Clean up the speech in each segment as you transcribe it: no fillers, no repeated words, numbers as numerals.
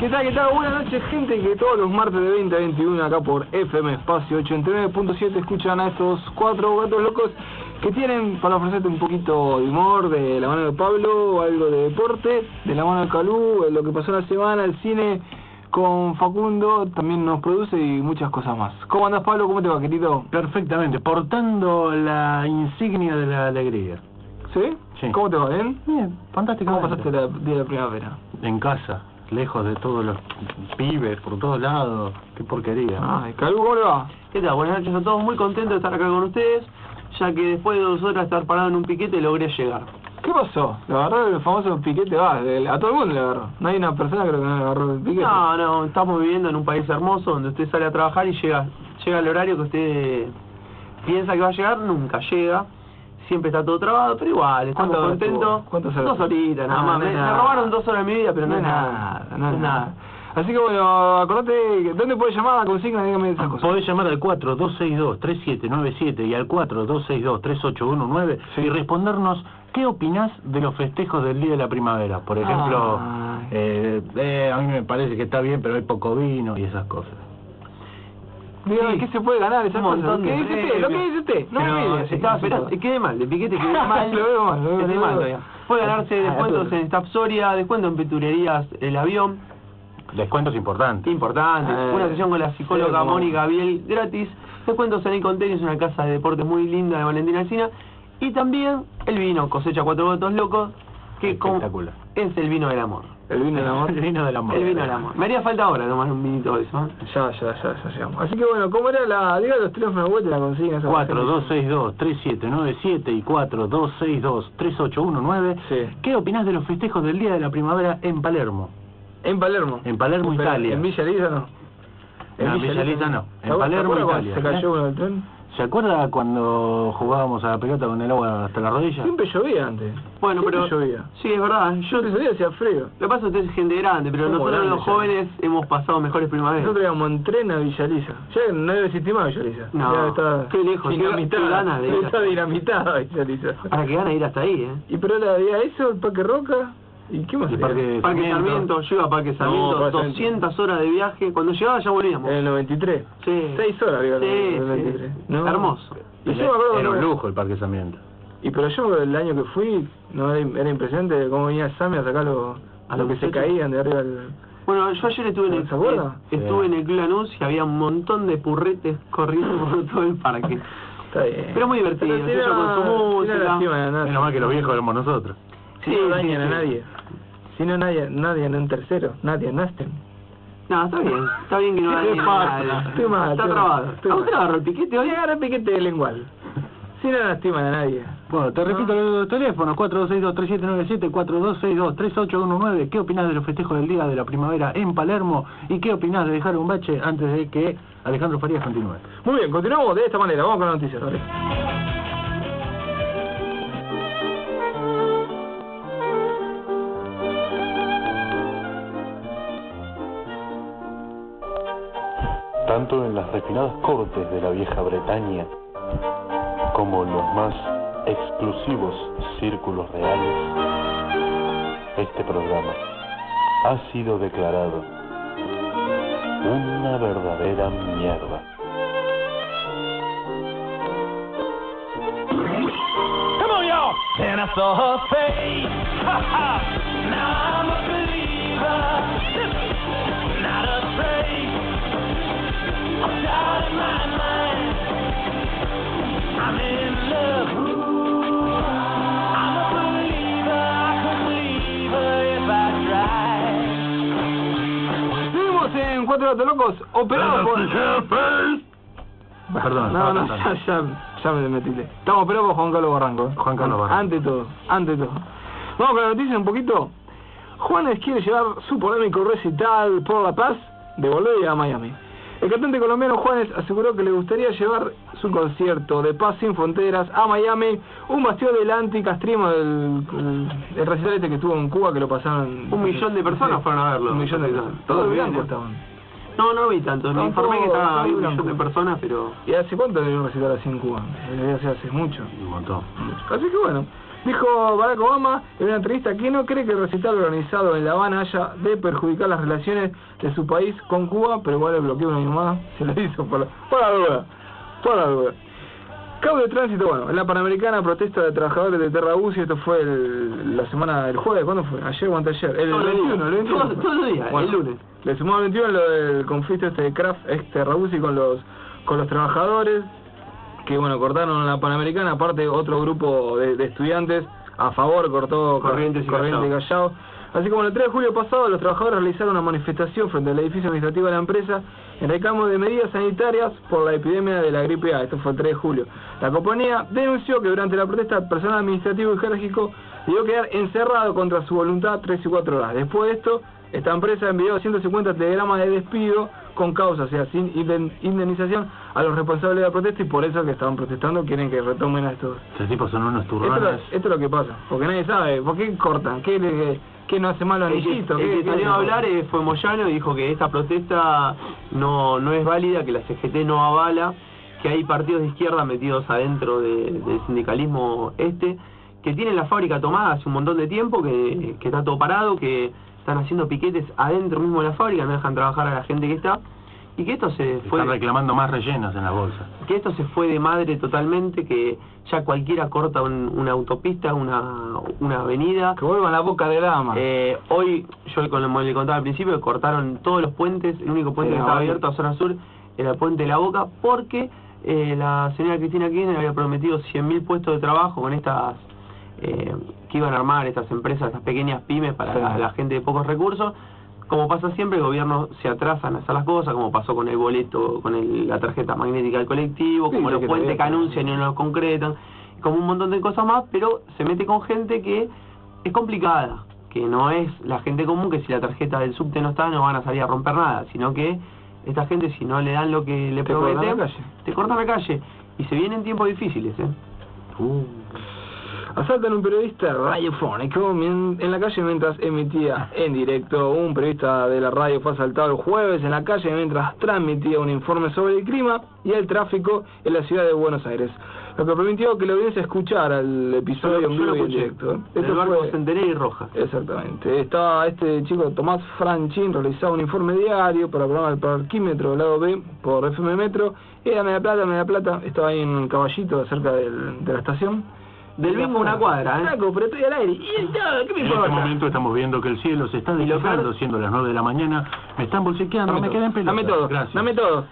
¿Qué tal, qué tal? Buenas noches, gente, que todos los martes de 20 a 21 acá por FM Espacio 89.7 escuchan a estos cuatro gatos locos que tienen para ofrecerte un poquito de humor, de la mano de Pablo, algo de deporte, de la mano de Calú, lo que pasó la semana, el cine con Facundo, también nos produce y muchas cosas más. ¿Cómo andás, Pablo? ¿Cómo te va, querido? Perfectamente, portando la insignia de la alegría. ¿Sí? Sí. ¿Cómo te va? ¿Bien? Bien, fantástico. ¿Cómo pasaste el día de la primavera? En casa, lejos de todos los pibes, por todos lados. Qué porquería. Ay, Calú, ¿cómo le va? ¿Qué tal? Buenas noches a todos, muy contento de estar acá con ustedes, ya que después de 2 horas de estar parado en un piquete logré llegar. ¿Qué pasó? Le agarró el famoso piquete, a todo el mundo le agarró. No hay una persona creo que no le agarró el piquete. No, estamos viviendo en un país hermoso donde usted sale a trabajar y llega el horario que usted piensa que va a llegar, nunca llega. Siempre está todo trabado, pero igual, estamos contentos. ¿Cuántas horas? 2 horitas, nada más. Me robaron 2 horas de mi vida, pero no es nada. No es nada. Así que bueno, acordate, ¿dónde podés llamar a la consigna? Dígame esas cosas. Podés llamar al 4262-3797 y al 4262-3819 y respondernos qué opinás de los festejos del Día de la Primavera. Por ejemplo, a mí me parece que está bien, pero hay poco vino y esas cosas. Dígame, ¿qué se puede ganar esas cosas? ¿Qué dice usted? ¿Lo que dice usted? No me mire. Estaba esperando, quede mal, de piquete quede mal. Lo veo mal, quede mal todavía. Puede ganarse descuentos en Stapsoria, descuento en Petulerías El Avión. Descuentos importantes. Una sesión con la psicóloga Mónica Biel gratis. Descuentos en Icontenis, una casa de deportes muy linda de Valentina Alsina. Y también el vino Cosecha 4 Gatos Locos, que es el vino del amor. ¿El vino del amor? El vino del amor. El vino del amor. Me haría falta ahora tomar un vinito de eso. Ya llegamos. Así que bueno, ¿cómo era la... Diga los teléfonos de vuelta y la consigna. 4262-3797 y 4262-3819. Sí. ¿Qué opinás de los festejos del Día de la Primavera en Palermo? ¿En Palermo? En Palermo, Italia. ¿En Villa Elisa no? En Villa Elisa no. En Palermo, Italia. ¿Se cayó uno del tren? ¿Se acuerda cuando jugábamos a la pelota con el agua hasta la rodilla? Siempre llovía antes. Bueno, pero... llovía. Sí, es verdad. Siempre llovía, hacía frío. Lo que pasa es que usted es gente grande, pero nosotros los jóvenes hemos pasado mejores primaveras. Nosotros íbamos en tren a Villa Elisa. Ya no debe existir más Villa Elisa. No, ya está qué lejos. dinamitada. Qué ganas de ir. Está dinamitada Villa Elisa. Para que gana de ir hasta ahí, ¿Y pero la día eso, el Parque Roca? ¿Y qué más? El Parque Sarmiento, yo iba a Parque Sarmiento, No, 200 horas de viaje, cuando llegaba ya volvíamos. En el 93. Sí. 6 horas, digo, sí, en el 93. Sí. No. Hermoso. Y yo me acuerdo era un lujo el Parque Sarmiento. Y pero yo el año que fui, no era impresionante cómo venía Sammy a sacar a lo que se caían de arriba del... Bueno, yo ayer estuve en el Club Lanús y había un montón de purretes corriendo por todo el parque. Está bien. Pero muy divertido, yo con su música. Menos mal que los viejos éramos nosotros. Sí, no dañan a nadie. Si no nadie en un tercero, nadie nasten. No, está bien que no haya nada. Estoy mal. Está trabado. ¿A usted le agarró el piquete hoy? Voy a agarrar el piquete de lengual. Si no lastiman a nadie. Bueno, te repito los teléfonos, 4262-3797, 4262-3819. ¿Qué opinás de los festejos del Día de la Primavera en Palermo? ¿Y qué opinás de dejar un bache antes de que Alejandro Farías continúe? Muy bien, continuamos de esta manera. Vamos con las noticias, ¿vale? Tanto en las refinadas cortes de la vieja Bretaña como en los más exclusivos círculos reales, este programa ha sido declarado una verdadera mierda. Come on, y'all! Then I saw her face. Now I'm a believer. Not a trace. I'm out of my mind. I'm in love. I'm a believer. I could believe her if I tried. Seguimos en Cuatro Gatos Locos, operados por... Perdón. No, ya me metile. Estamos operados por Juan Carlos Barranco. Juan Carlos Barranco. Ante todo. Vamos con la noticia un poquito. Juanes quiere llevar su polémico recital por la paz de Bolivia a Miami. El cantante colombiano Juanes aseguró que le gustaría llevar su concierto de Paz sin Fronteras a Miami, un bastión del anticastrismo del recital que estuvo en Cuba, que lo pasaron... 1 millón de personas fueron a verlo. 1 millón de personas. Todos blancos estaban. No, no vi tanto. Me informé que estaba no, 1 millón de personas, pero... ¿Y hace cuánto debe un recital así en Cuba? Hace mucho. Un montón. Así que bueno, dijo Barack Obama en una entrevista que no cree que el recital organizado en La Habana haya de perjudicar las relaciones de su país con Cuba, pero igual el bloqueo un año más se lo hizo por la duda. Cabo de tránsito, bueno, en la Panamericana, protesta de trabajadores de Terrabús, y esto fue la semana del jueves, ¿cuándo fue? ¿Ayer o anteayer? El 21. Todos los días, bueno, el lunes. Le sumó al 21 lo del conflicto de Kraft, Terrabús, y con los trabajadores, que bueno, cortaron la Panamericana. Aparte otro grupo de estudiantes a favor cortó Corrientes y Callao. Así como el 3 de julio pasado, los trabajadores realizaron una manifestación frente al edificio administrativo de la empresa en reclamo de medidas sanitarias por la epidemia de la gripe A. Esto fue el 3 de julio. La compañía denunció que durante la protesta el personal administrativo y jerárquico debió quedar encerrado contra su voluntad 3 y 4 horas. Después de esto, esta empresa envió 150 telegramas de despido con causa, o sea, sin indemnización, a los responsables de la protesta, y por eso que estaban protestando quieren que retomen a estos. Estos tipos son unos turrones. Esto es lo que pasa, porque nadie sabe, ¿por qué cortan? ¿Qué no hace mal a Anillito? El que salió a hablar fue Moyano, y dijo que esta protesta no es válida, que la CGT no avala, que hay partidos de izquierda metidos adentro del sindicalismo que tienen la fábrica tomada hace un montón de tiempo, que está todo parado, que están haciendo piquetes adentro mismo de la fábrica, no dejan trabajar a la gente que está, y que esto se fue... Están reclamando más rellenos en las bolsas. Que esto se fue de madre totalmente, que ya cualquiera corta una autopista, una avenida. Que vuelvan a la boca de Lama. Hoy, yo como le contaba al principio, que cortaron todos los puentes, el único puente que estaba abierto a zona sur era el puente de la Boca, porque la señora Cristina Kirchner había prometido 100.000 puestos de trabajo con estas... que iban a armar estas empresas, estas pequeñas pymes para la gente de pocos recursos. Como pasa siempre, el gobierno se atrasa en hacer las cosas, como pasó con el boleto, con la tarjeta magnética del colectivo, como los puentes que anuncian y no los concretan, como un montón de cosas más, pero se mete con gente que es complicada, que no es la gente común, que si la tarjeta del subte no está, no van a salir a romper nada, sino que esta gente, si no le dan lo que le prometen, te cortan la calle. Y se vienen tiempos difíciles, Asaltan a un periodista radiofónico en la calle mientras emitía en directo. Un periodista de la radio fue asaltado el jueves en la calle mientras transmitía un informe sobre el clima y el tráfico en la ciudad de Buenos Aires, lo que permitió que la audiencia escuchara el episodio en vivo y en directo. El barco Centenario y Roja. Exactamente. Estaba este chico Tomás Franchín, realizaba un informe diario para el programa del Parquímetro del lado B por FM Metro. Era Media Plata, estaba ahí en Caballito, cerca de la estación. Del bingo una cuadra, Flaco, pero estoy al aire. ¿Qué me en importa? este momento estamos viendo que el cielo se está despejando, siendo las 9 de la mañana. Me están bolsiqueando, me quedé en pelota. Dame todo.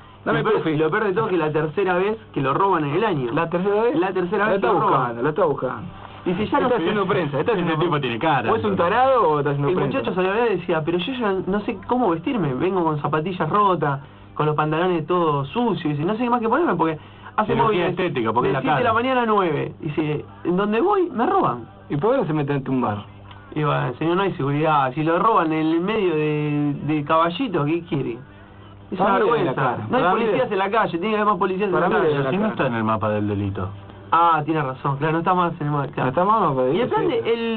Lo peor de todo es que la tercera vez que lo roban en el año. ¿La tercera vez? La tercera vez que lo roban. Lo está buscando. Y si ya está haciendo prensa. Ese tipo tiene cara. ¿O es un tarado o está haciendo prensa? El muchacho salió a hablar y decía, pero yo ya no sé cómo vestirme. Vengo con zapatillas rotas, con los pantalones todos sucios. Y dice, no sé qué más que ponerme porque... Hace móviles estética, porque de 7 de la mañana a 9. Dice, en donde voy, me roban. ¿Y por qué no se meten en un bar? Y bueno, señor, no hay seguridad. Si lo roban en el medio de Caballito, ¿qué quiere? Es una vergüenza. No hay policías en la calle, tiene que haber más policías en la calle. Si no está en el mapa del delito. Ah, tiene razón, claro, no está más en el mapa. Claro. No está más, pero... Y el plan,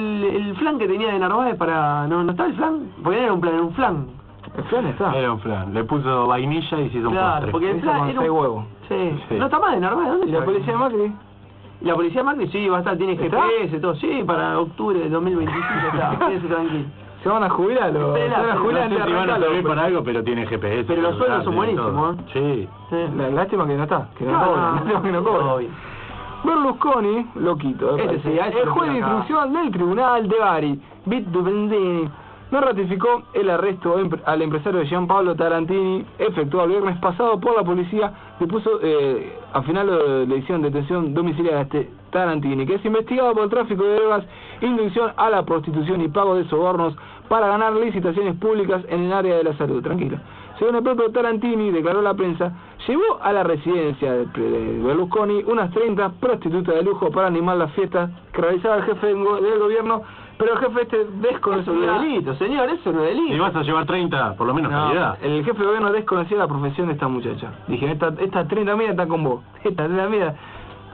el flan que tenía de Narváez para... ¿No está el flan? Porque no era un plan, era un flan. El flan está. Era un flan. Le puso vainilla y se hizo un postre. Claro, porque el flan era 6 huevos. Sí. No está más de Narváez, ¿dónde? ¿Y la policía de Macri? La policía de Macri sí, va a estar, tiene GPS, todo, sí, para octubre de 2025 está, quédese tranquilo. Se van a jubilar los... Se van a jubilar, no sé si van a servir para algo, pero tiene GPS. Pero los sueldos son buenísimos, Sí. Lástima que no está, que no cobran, lástima que no cobran. Berlusconi, loquito. El juez de instrucción del tribunal de Bari, Vito Bendini, no ratificó el arresto al empresario Gianpaolo Tarantini, efectuado el viernes pasado por la policía, que puso al final le hicieron detención domiciliaria a este Tarantini, que es investigado por el tráfico de drogas, inducción a la prostitución y pago de sobornos para ganar licitaciones públicas en el área de la salud. Tranquilo. Según el propio Tarantini, declaró a la prensa, llevó a la residencia de Berlusconi unas 30 prostitutas de lujo para animar las fiestas que realizaba el jefe del gobierno, pero el jefe desconoció... Eso no es delito, señor, eso no es delito. Si vas a llevar 30, por lo menos calidad. El jefe de gobierno desconocía la profesión de esta muchacha. Dije, estas 30 minas están con vos. Estas 30 minas...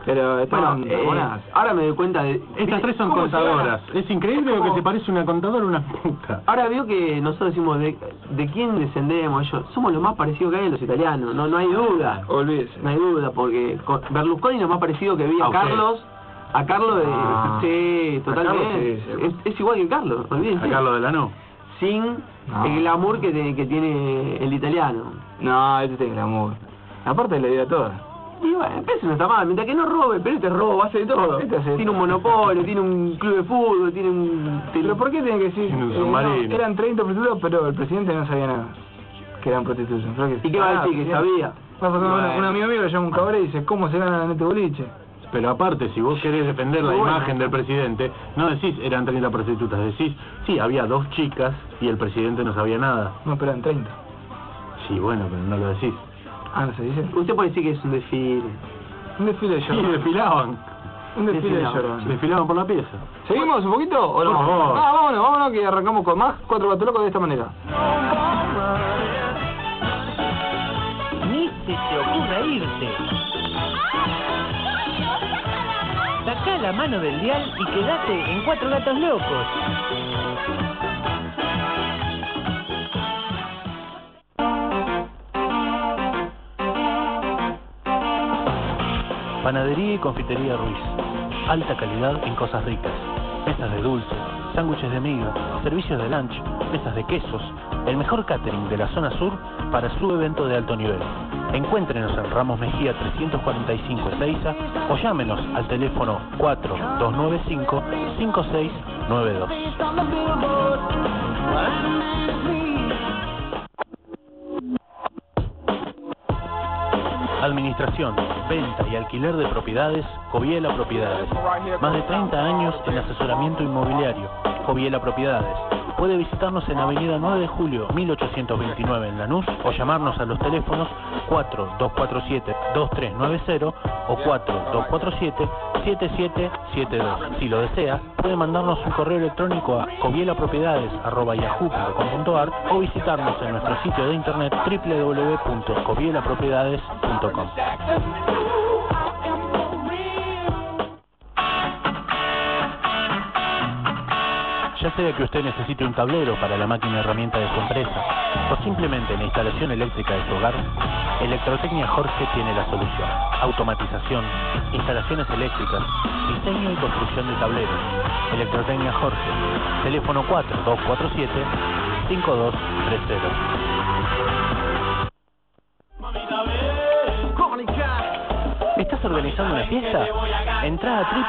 Pero estaban buenas. Ahora me doy cuenta de... Estas tres son contadoras. Es increíble lo que se parece una contadora a una puta. Ahora veo que nosotros decimos de quién descendemos. Somos los más parecidos que hay en los italianos. No hay duda. Olvídese. No hay duda, porque Berlusconi es lo más parecido que vi a Carlos. A Carlos de... sí, totalmente. Carlos, sí. Es igual que Carlos, olvídense. A Carlos de Lanús. Sin el glamour que tiene el italiano. No, este tiene glamour. Aparte le dio toda. Y bueno, el peso no está mal, mientras que no robe, pero este robo hace de todo. Tiene un monopolio, tiene un club de fútbol, tiene un... ¿Pero por qué tiene que decir? Un submarino. Eran 30 prostitutas, pero el presidente no sabía nada. Que eran prostitutas. ¿Y qué va a decir? Que sabía. Un amigo mío le llama un cabaret y dice, ¿cómo se gana en este boliche? Pero aparte, si vos querés defender la imagen del presidente, no decís eran 30 prostitutas, decís, sí, había 2 chicas y el presidente no sabía nada. No, pero eran 30. Sí, bueno, pero no lo decís. Ah, ¿no se dice? Usted puede decir que es un desfile. Un desfile de Sí, Jordan. desfilaban. Un desfile de Jordan. Desfilaban por la pieza. ¿Seguimos un poquito o no? Por favor. Vámonos que arrancamos con más 4 Gatos Locos de esta manera. Ni se te ocurra irte. Sacá la mano del dial y quedate en 4 Gatos Locos. Panadería y confitería Ruiz. Alta calidad en cosas ricas. Mesas de dulce, sándwiches de miga, servicios de lunch, mesas de quesos. El mejor catering de la zona sur para su evento de alto nivel. Encuéntrenos en Ramos Mejía 345 Ezeiza o llámenos al teléfono 4295-5692. Administración, venta y alquiler de propiedades, Joviela Propiedades. Más de 30 años en asesoramiento inmobiliario, Joviela Propiedades. Puede visitarnos en Avenida 9 de Julio, 1829 en Lanús o llamarnos a los teléfonos 4247-2390 o 4247-7772. Si lo desea, puede mandarnos un correo electrónico a jovielapropiedades@yahoo.com.ar o visitarnos en nuestro sitio de internet www.jovielapropiedades.com. Ya sea que usted necesite un tablero para la máquina herramienta de su empresa o simplemente la instalación eléctrica de su hogar, Electrotecnia Jorge tiene la solución. Automatización, instalaciones eléctricas, diseño y construcción de tableros. Electrotecnia Jorge, teléfono 4247-5230. ¿Estás organizando una fiesta? Entrá a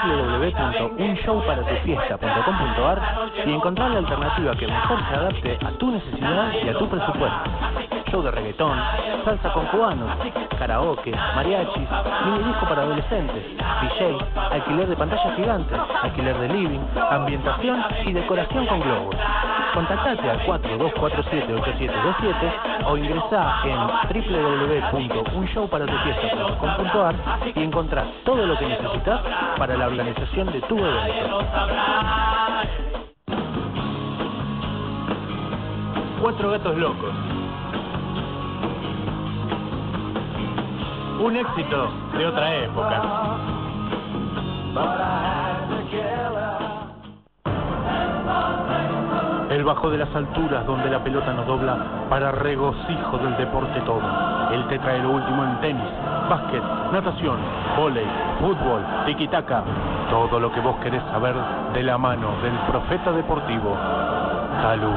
www.unshowparatufiesta.com.ar y encontrá la alternativa que mejor se adapte a tu necesidad y a tu presupuesto. Show de reggaetón, salsa con cubanos, karaoke, mariachis, mini disco para adolescentes, DJ, alquiler de pantallas gigantes, alquiler de living, ambientación y decoración con globos. Contactate al 4247-8727 o ingresá en www.unshowparatufiesta.com.ar y encontrás todo lo que necesitas para la organización de tu evento. 4 Gatos Locos. Un éxito de otra época. El bajo de las alturas donde la pelota nos dobla para regocijo del deporte todo. Él te trae lo último en tenis, básquet, natación, vóley, fútbol, tiki-taka. Todo lo que vos querés saber de la mano del profeta deportivo, Calú.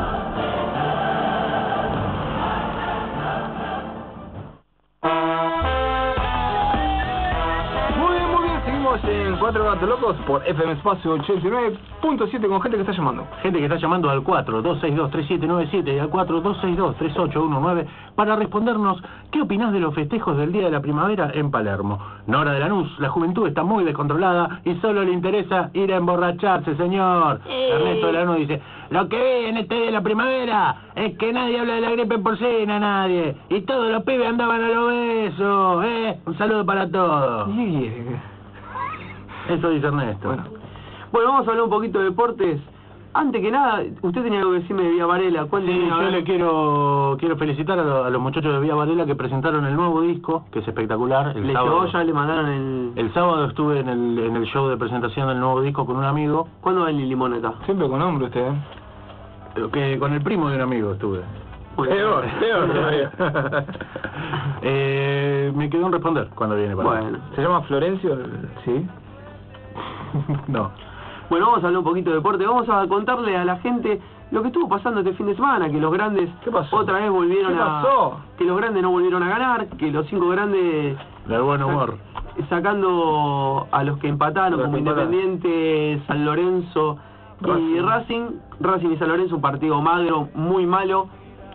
En 4 Gatos Locos por FM Espacio 89.7 con gente que está llamando. Gente que está llamando al 4262-3797 y al 4262-3819 para respondernos qué opinás de los festejos del Día de la Primavera en Palermo. Nora de Lanús, la juventud está muy descontrolada y solo le interesa ir a emborracharse, señor. Ernesto de Lanús dice, lo que vi en este Día de la Primavera es que nadie habla de la gripe porcina, nadie. Y todos los pibes andaban a lo beso, Un saludo para todos. Eso dice Ernesto. Bueno, vamos a hablar un poquito de deportes. antes que nada, usted tenía algo que decirme de Vía Varela. Sí, yo le quiero felicitar a los muchachos de Vía Varela que presentaron el nuevo disco, que es espectacular. ¿Le llegó ya? ¿Le mandaron el sábado estuve en el show de presentación del nuevo disco con un amigo. ¿Cuándo va el Limón acá? Siempre con hombre usted, Que con el primo de un amigo estuve. Peor todavía. Me quedó en responder cuando viene para Bueno. ¿Se llama Florencio? Sí. No. Bueno, vamos a hablar un poquito de deporte. Vamos a contarle a la gente lo que estuvo pasando este fin de semana, que los grandes ¿Qué pasó? otra vez volvieron ¿Qué pasó? que los grandes no volvieron a ganar, que los 5 grandes De buen humor. sacando a los que empataron, Los como que empataron. Independiente, San Lorenzo y Racing y San Lorenzo, un partido magro, muy malo.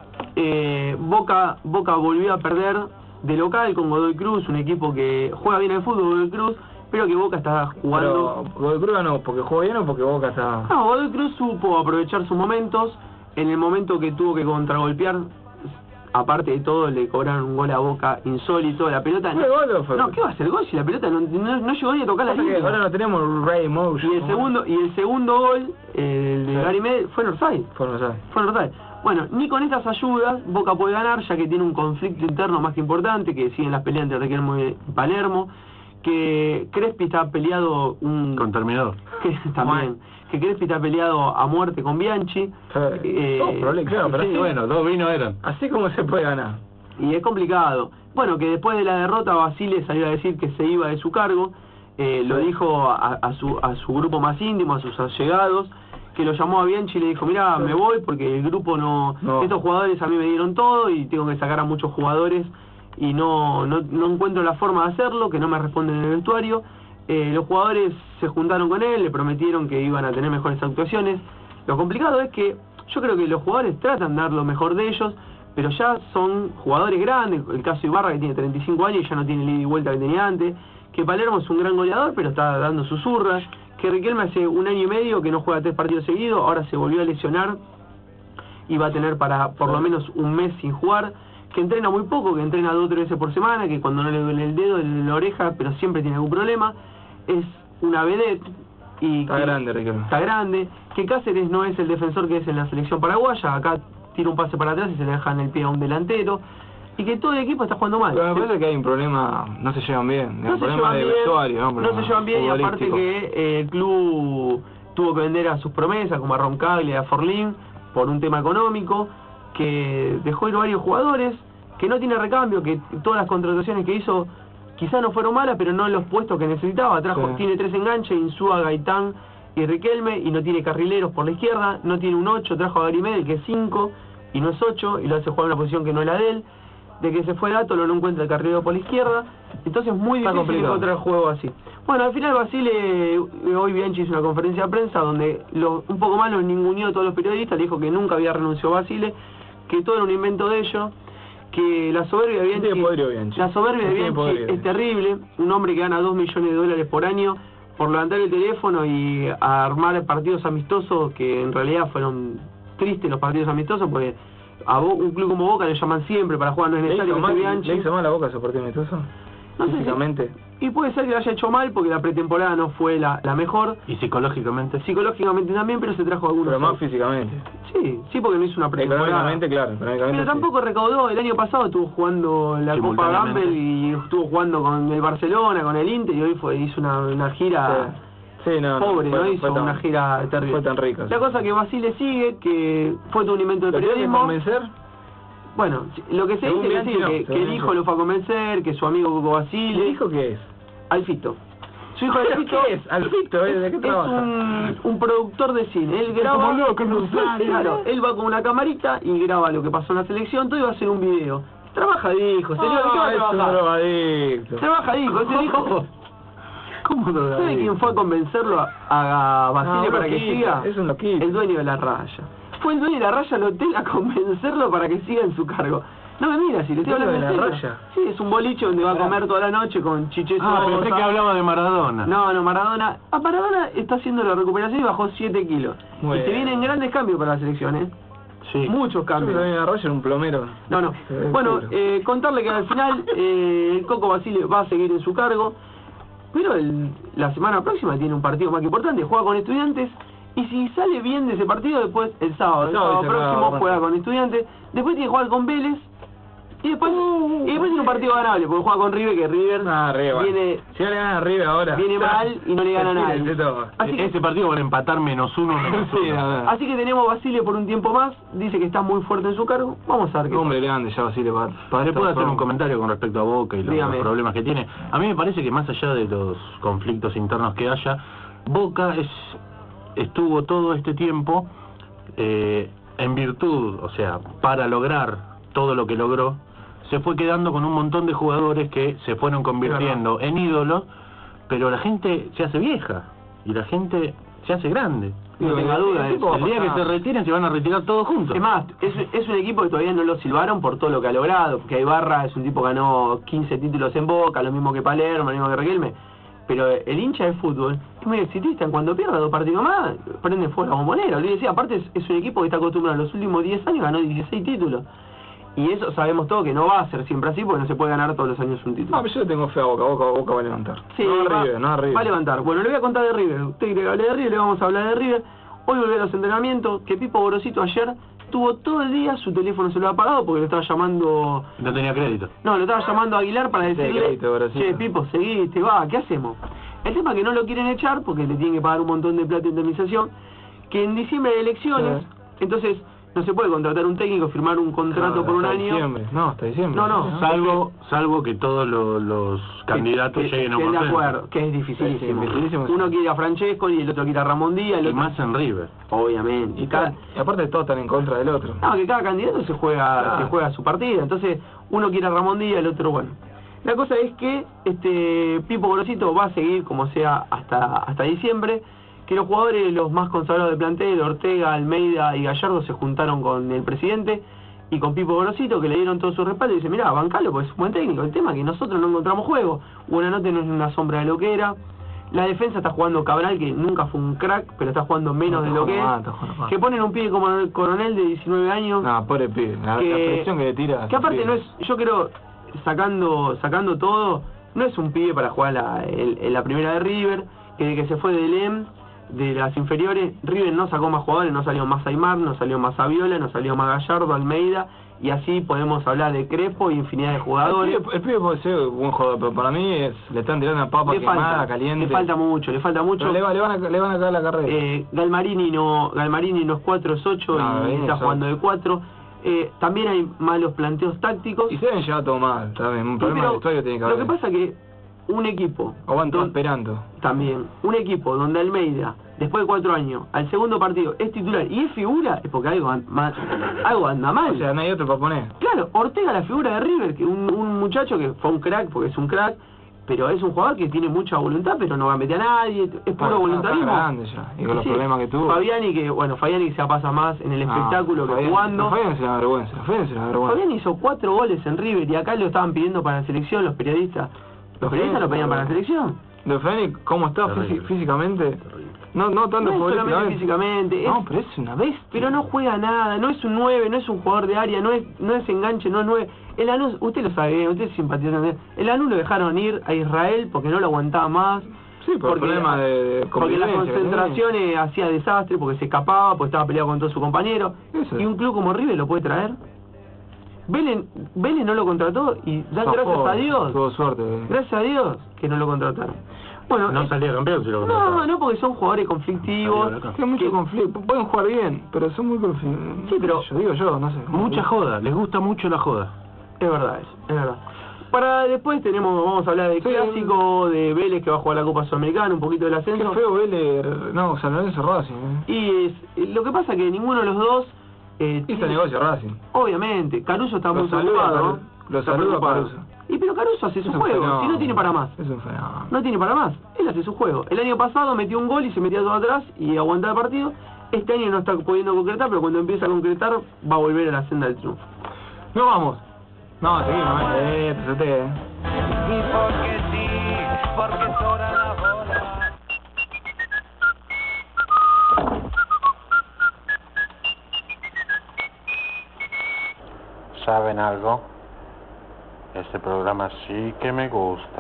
Boca volvió a perder de local con Godoy Cruz, un equipo que juega bien al fútbol, Godoy Cruz, pero que Boca está jugando. Pero Godoy Cruz ganó porque jugó bien o porque Boca está... No, Godoy Cruz supo aprovechar sus momentos. En el momento que tuvo que contragolpear, aparte de todo, le cobraron un gol a Boca insólito. La pelota... ¿Fue gol o fue No, gol? ¿qué va a ser gol si la pelota no llegó ni a tocar la Pasa que línea? ahora no tenemos Ray Motion. Y el segundo gol, el de Sí. Gary Medel, fue en offside. Fue no sabe. Fue en offside. Bueno, ni con estas ayudas Boca puede ganar, ya que tiene un conflicto interno más que importante, que siguen las peleas entre Riquelme y Palermo, que Crespi está peleado Con Terminador. también, que Crespi está peleado a muerte con Bianchi. Todos problemas, claro, pero sí, así, Bueno, 2 vinos eran. así como se puede ganar. Y es complicado. Bueno, que después de la derrota Basile salió a decir que se iba de su cargo, lo dijo a su grupo más íntimo, a sus allegados, que lo llamó a Bianchi y le dijo, mira, me voy porque el grupo no, estos jugadores a mí me dieron todo y tengo que sacar a muchos jugadores y no encuentro la forma de hacerlo, que no me responden en el vestuario. Los jugadores se juntaron con él, le prometieron que iban a tener mejores actuaciones. Lo complicado es que yo creo que los jugadores tratan de dar lo mejor de ellos, pero ya son jugadores grandes. El caso de Ibarra, que tiene 35 años y ya no tiene el ida y vuelta que tenía antes, que Palermo es un gran goleador pero está dando susurras, que Riquelme hace 1 año y medio que no juega 3 partidos seguidos, ahora se volvió a lesionar y va a tener para por lo menos un mes sin jugar, que entrena muy poco, que entrena 2 o 3 veces por semana, que cuando no le duele el dedo, le duele la oreja, pero siempre tiene algún problema. Es una vedette y Está grande, Riquelme. Está grande, que Cáceres no es el defensor que es en la selección paraguaya, acá tira un pase para atrás y se le deja en el pie a un delantero, y que todo el equipo está jugando mal. Pero me parece que hay un problema, no se llevan bien. No un se problema llevan de bien, vestuario, no problema se llevan bien, y aparte futbolístico. que el club tuvo que vender a sus promesas, como a Roncaglia y a Forlín, por un tema económico, que dejó ir varios jugadores, que no tiene recambio, que todas las contrataciones que hizo quizás no fueron malas, pero no en los puestos que necesitaba. Sí. Tiene 3 enganches, Insúa, Gaitán y Riquelme, y no tiene carrileros por la izquierda, no tiene un 8, trajo a Gary Medel, que es 5 y no es 8, y lo hace jugar en una posición que no es la de él. De que se fue Dato, no encuentra el carrilero por la izquierda, entonces es muy Está difícil complicado. encontrar el juego así. Bueno, al final Basile, hoy Bianchi hizo una conferencia de prensa donde un poco más los ninguneó a todos los periodistas, le dijo que nunca había renunciado Basile, que todo era un invento de ellos, que la soberbia de Bianchi, Tiene podrido Bianchi. la soberbia de Tiene Bianchi podrido. es terrible, un hombre que gana $2 millones por año por levantar el teléfono y armar partidos amistosos que en realidad fueron tristes los partidos amistosos, porque a un club como Boca le llaman siempre para jugar, no es necesario que esté Bianchi. ¿Le hizo mal a Boca su partido amistoso? No sé si- Físicamente. Y puede ser que lo haya hecho mal porque la pretemporada no fue la mejor, Y psicológicamente. psicológicamente también, pero se trajo algunos. Pero más físicamente. Sí, porque no hizo una pretemporada. Económicamente, claro. Económicamente Pero sí. tampoco recaudó. El año pasado estuvo jugando la Copa Simultáneamente. Gamble y estuvo jugando con el Barcelona, con el Inter, y hoy hizo una gira Sí, no, pobre, fue- no fue hizo tan- una gira terrible. fue tan rica, La sí. cosa que Basile sigue, que fue todo un invento del ¿Lo tiene que periodismo. convencer? Bueno, lo que se Según dice Bianchi, que, no, que según el hijo Bianchi. lo fue a convencer, que su amigo Coco Basile. ¿Le dijo qué es? Alfito. Su hijo ¿Pero Alfito qué es? Alfito, ¿de qué es trabaja? un productor de cine. Él graba, como loco en Rosario. claro, él va con una camarita y graba lo que pasó en la selección, todo, y va a hacer un video. Trabaja de hijo, señor, ¿de qué va a es un trabajar? drogadicto. Trabaja de hijo, es el hijo. ¿Cómo lo ¿Sabe quién fue a convencerlo a Basile un para que loquito, siga? es un loquito. El dueño de la raya. Fue el dueño de la raya al hotel a convencerlo para que siga en su cargo. No me mira, si le estoy ¿El dueño hablando de en la serio. raya? Sí, es un boliche donde va a comer toda la noche con chiches. Ah, pensé que hablaba de Maradona. No, Maradona. Maradona está haciendo la recuperación y bajó 7 kilos. Muy y se bien. vienen grandes cambios para la selección, ¿eh? Sí. Muchos Yo que cambios. también en Arroyo era un plomero. No. Bueno, contarle que al final el Coco Basile va a seguir en su cargo, pero la semana próxima tiene un partido más que importante, juega con Estudiantes Y si sale bien de ese partido, después el sábado se próximo va, juega con Estudiantes, después tiene que jugar con Vélez, y después tiene un partido ganable, porque juega con River, que River viene, si ya le gana a River ahora, viene mal y no le gana a nadie. Así que ese partido van a empatar -1, -1. Así que tenemos a Basile por un tiempo más, dice que está muy fuerte en su cargo, vamos a ver qué hombre grande ya Basile para ¿Le puedo hacer un comentario con respecto a Boca y los problemas que tiene? A mí me parece que más allá de los conflictos internos que haya, Boca estuvo todo este tiempo en virtud, o sea, para lograr todo lo que logró, se fue quedando con un montón de jugadores que se fueron convirtiendo en ídolos, pero la gente se hace vieja y la gente se hace grande. No tenga duda, el día que se retiren se van a retirar todos juntos. Es más, es un equipo que todavía no lo silbaron por todo lo que ha logrado, porque Ibarra es un tipo que ganó 15 títulos en Boca, lo mismo que Palermo, lo mismo que Riquelme, pero el hincha de fútbol es muy exitista, en cuando pierda 2 partidos más, prende fuego la bombonera. Le decía, aparte es un equipo que está acostumbrado, en los últimos 10 años ganó 16 títulos. Y eso sabemos todo que no va a ser siempre así, porque no se puede ganar todos los años un título. No, pero yo le tengo fe a Boca va a levantar. Sí, no a River. Va a levantar. Bueno, le voy a contar de River. Usted quiere que hable de River, le vamos a hablar de River. Hoy volvió a los entrenamientos, que Pipo Gorosito ayer tuvo todo el día su teléfono celular apagado porque lo estaba llamando... No tenía crédito. No, lo estaba llamando a Aguilar para decirle, crédito, che, Pipo, seguiste, va, ¿qué hacemos? El tema es que no lo quieren echar porque le tienen que pagar un montón de plata de indemnización, que en diciembre hay elecciones, entonces no se puede contratar un técnico, firmar un contrato por un año. Hasta diciembre. No. Salvo que todos los candidatos lleguen a un consenso. De consenso. acuerdo, que es dificilísimo. dificilísimo. Uno quiere a Francesco y el otro quiere a Ramón Díaz. Y más en River. Obviamente. Y aparte todos están en contra del otro. No, que cada candidato se juega su partida. Entonces, uno quiere a Ramón Díaz, el otro, bueno. La cosa es que Pipo Gorosito va a seguir como sea hasta diciembre, que los jugadores, los más consagrados del plantel, Ortega, Almeida y Gallardo, se juntaron con el presidente y con Pipo Gorosito, que le dieron todo su respaldo y dice, mirá, bancalo, pues es un buen técnico. El tema es que nosotros no encontramos juego. Buenanote no es una sombra de lo que era. La defensa está jugando Cabral, que nunca fue un crack, pero está jugando menos de lo que es. Que ponen un pibe como el Coronel de 19 años. No, pobre pibe, la presión que le tira. Que aparte no es, yo creo, sacando todo, no es un pibe para jugar en la primera de River, que desde que se fue del EM, de las inferiores, River no sacó más jugadores, no salió más Aymar, no salió más Aviola, no salió más Gallardo, Almeida, y así podemos hablar de Crespo y infinidad de jugadores. El pibe puede ser un buen jugador, pero para mí le están tirando una papa quemada, caliente. Le falta mucho. Pero le van a caer la carrera. Galmarini no es 4, es 8 y está jugando de 4. También hay malos planteos tácticos. Y se deben llevar todo mal, también. Un problema de historia tiene que haber. Lo que pasa que un equipo... O van todos esperando. También. Un equipo donde Almeida, después de 4 años, al segundo partido es titular y es figura, es porque algo anda mal. O sea, no hay otro para poner. Claro, Ortega, la figura de River, que un muchacho que fue un crack, porque es un crack, pero es un jugador que tiene mucha voluntad, pero no va a meter a nadie, es puro voluntarismo. Grande ya, y con los problemas que tuvo. Fabiani que se pasa más en el espectáculo que jugando. Fabiani se la vergüenza, Fabiani hizo 4 goles en River y acá lo estaban pidiendo para la selección los periodistas. ¿Los periodistas lo pedían para la selección? ¿De Fabiani cómo está físicamente? No tanto solamente físicamente. No, pero es una bestia. Pero no juega nada, no es un 9, no es un jugador de área, no es enganche, no es 9. El Lanús, usted lo sabe, usted es simpatizante. El Lanús lo dejaron ir a Israel porque no lo aguantaba más. Sí, por problema de porque las concentraciones hacía desastre, porque se escapaba, porque estaba peleado con todos sus compañeros. Y un club como River lo puede traer. Vélez no lo contrató y dan gracias a Dios. Tuvo suerte. Gracias a Dios que no lo contrataron. Bueno, no salía campeón si lo contrataron. No, porque son jugadores conflictivos. Tienen mucho conflicto. Pueden jugar bien, pero son muy conflictivos. Sí, pero yo no sé. Mucha joda, les gusta mucho la joda. Es verdad eso, es verdad. Para después vamos a hablar de clásico, de Vélez que va a jugar la Copa Sudamericana, un poquito del ascenso. Qué feo Vélez, no, San Lorenzo Racing. Y lo que pasa es que ninguno de los dos hizo negocio Racing. Obviamente, Caruso está muy preocupado. Lo saluda Caruso. Pero Caruso hace su juego, si no tiene para más. Es un fenómeno. No tiene para más, él hace su juego. El año pasado metió un gol y se metía todo atrás y aguantaba el partido. Este año no está pudiendo concretar, pero cuando empieza a concretar va a volver a la senda del triunfo. No vamos. No, seguimos, presente, Y porque sí, porque sobra la bola. ¿Saben algo? Este programa sí que me gusta.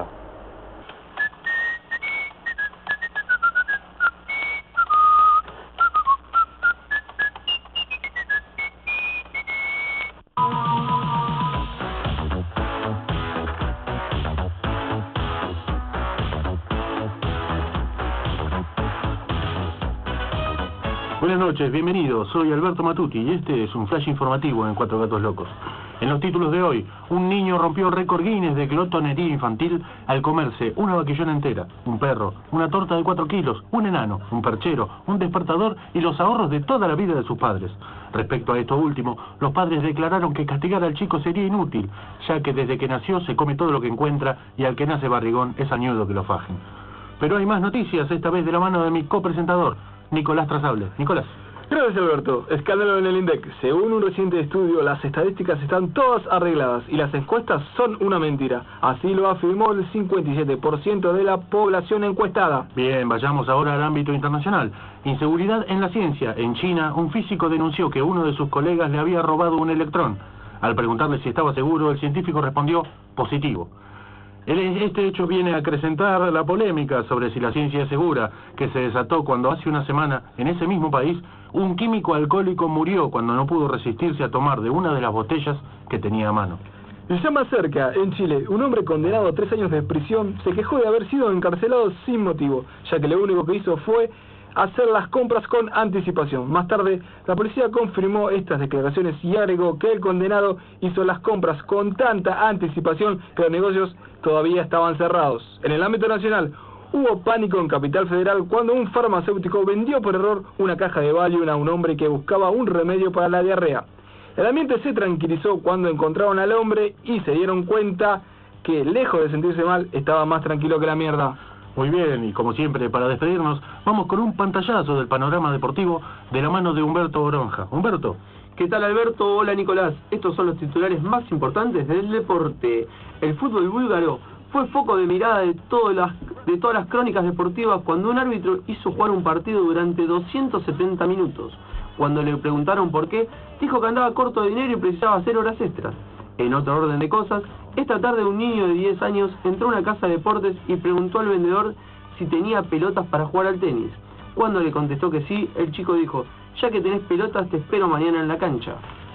Buenas noches, bienvenidos. Soy Alberto Matuti y este es un flash informativo en Cuatro Gatos Locos. En los títulos de hoy, un niño rompió el récord Guinness de glotonería infantil al comerse una vaquillona entera, un perro, una torta de 4 kilos, un enano, un perchero, un despertador y los ahorros de toda la vida de sus padres. Respecto a esto último, los padres declararon que castigar al chico sería inútil, ya que desde que nació se come todo lo que encuentra y al que nace barrigón es añudo que lo fajen. Pero hay más noticias, esta vez de la mano de mi copresentador, Nicolás Trasable. Nicolás. Gracias, Alberto. Escándalo en el INDEC. Según un reciente estudio, las estadísticas están todas arregladas y las encuestas son una mentira. Así lo afirmó el 57% de la población encuestada. Bien, vayamos ahora al ámbito internacional. Inseguridad en la ciencia. En China, un físico denunció que uno de sus colegas le había robado un electrón. Al preguntarle si estaba seguro, el científico respondió positivo. Este hecho viene a acrecentar la polémica sobre si la ciencia es segura, que se desató cuando hace una semana, en ese mismo país, un químico alcohólico murió cuando no pudo resistirse a tomar de una de las botellas que tenía a mano. Ya más cerca, en Chile, un hombre condenado a 3 años de prisión se quejó de haber sido encarcelado sin motivo, ya que lo único que hizo fue hacer las compras con anticipación. Más tarde, la policía confirmó estas declaraciones y agregó que el condenado hizo las compras con tanta anticipación que los negocios todavía estaban cerrados. En el ámbito nacional, hubo pánico en Capital Federal cuando un farmacéutico vendió por error una caja de Valium a un hombre que buscaba un remedio para la diarrea. El ambiente se tranquilizó cuando encontraron al hombre y se dieron cuenta que, lejos de sentirse mal, estaba más tranquilo que la mierda. Muy bien, y como siempre, para despedirnos, vamos con un pantallazo del panorama deportivo de la mano de Humberto Oronja. Humberto. ¿Qué tal, Alberto? Hola, Nicolás. Estos son los titulares más importantes del deporte. El fútbol búlgaro fue foco de mirada de todas las crónicas deportivas cuando un árbitro hizo jugar un partido durante 270 minutos. Cuando le preguntaron por qué, dijo que andaba corto de dinero y precisaba hacer horas extras. En otro orden de cosas, esta tarde un niño de 10 años entró a una casa de deportes y preguntó al vendedor si tenía pelotas para jugar al tenis. Cuando le contestó que sí, el chico dijo: ya que tenés pelotas, te espero mañana en la cancha.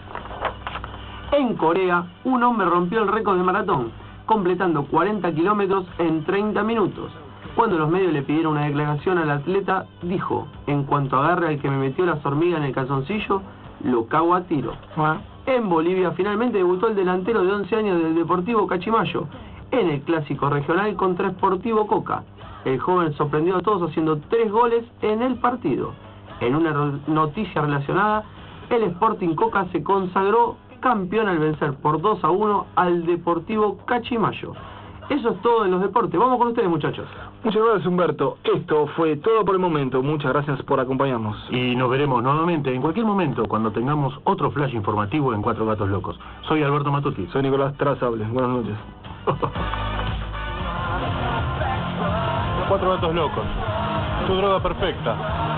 En Corea, un hombre rompió el récord de maratón, completando 40 kilómetros en 30 minutos. Cuando los medios le pidieron una declaración al atleta, dijo: en cuanto agarre al que me metió las hormigas en el calzoncillo, lo cago a tiro. En Bolivia finalmente debutó el delantero de 11 años del Deportivo Cachimayo en el clásico regional contra Sportivo Coca. El joven sorprendió a todos haciendo 3 goles en el partido. En una noticia relacionada, el Sporting Coca se consagró campeón al vencer por 2-1 al Deportivo Cachimayo. Eso es todo en los deportes. Vamos con ustedes, muchachos. Muchas gracias, Humberto. Esto fue todo por el momento. Muchas gracias por acompañarnos. Y nos veremos nuevamente en cualquier momento cuando tengamos otro flash informativo en Cuatro Gatos Locos. Soy Alberto Matuti. Soy Nicolás Trasable. Buenas noches. Cuatro Gatos Locos. Tu droga perfecta.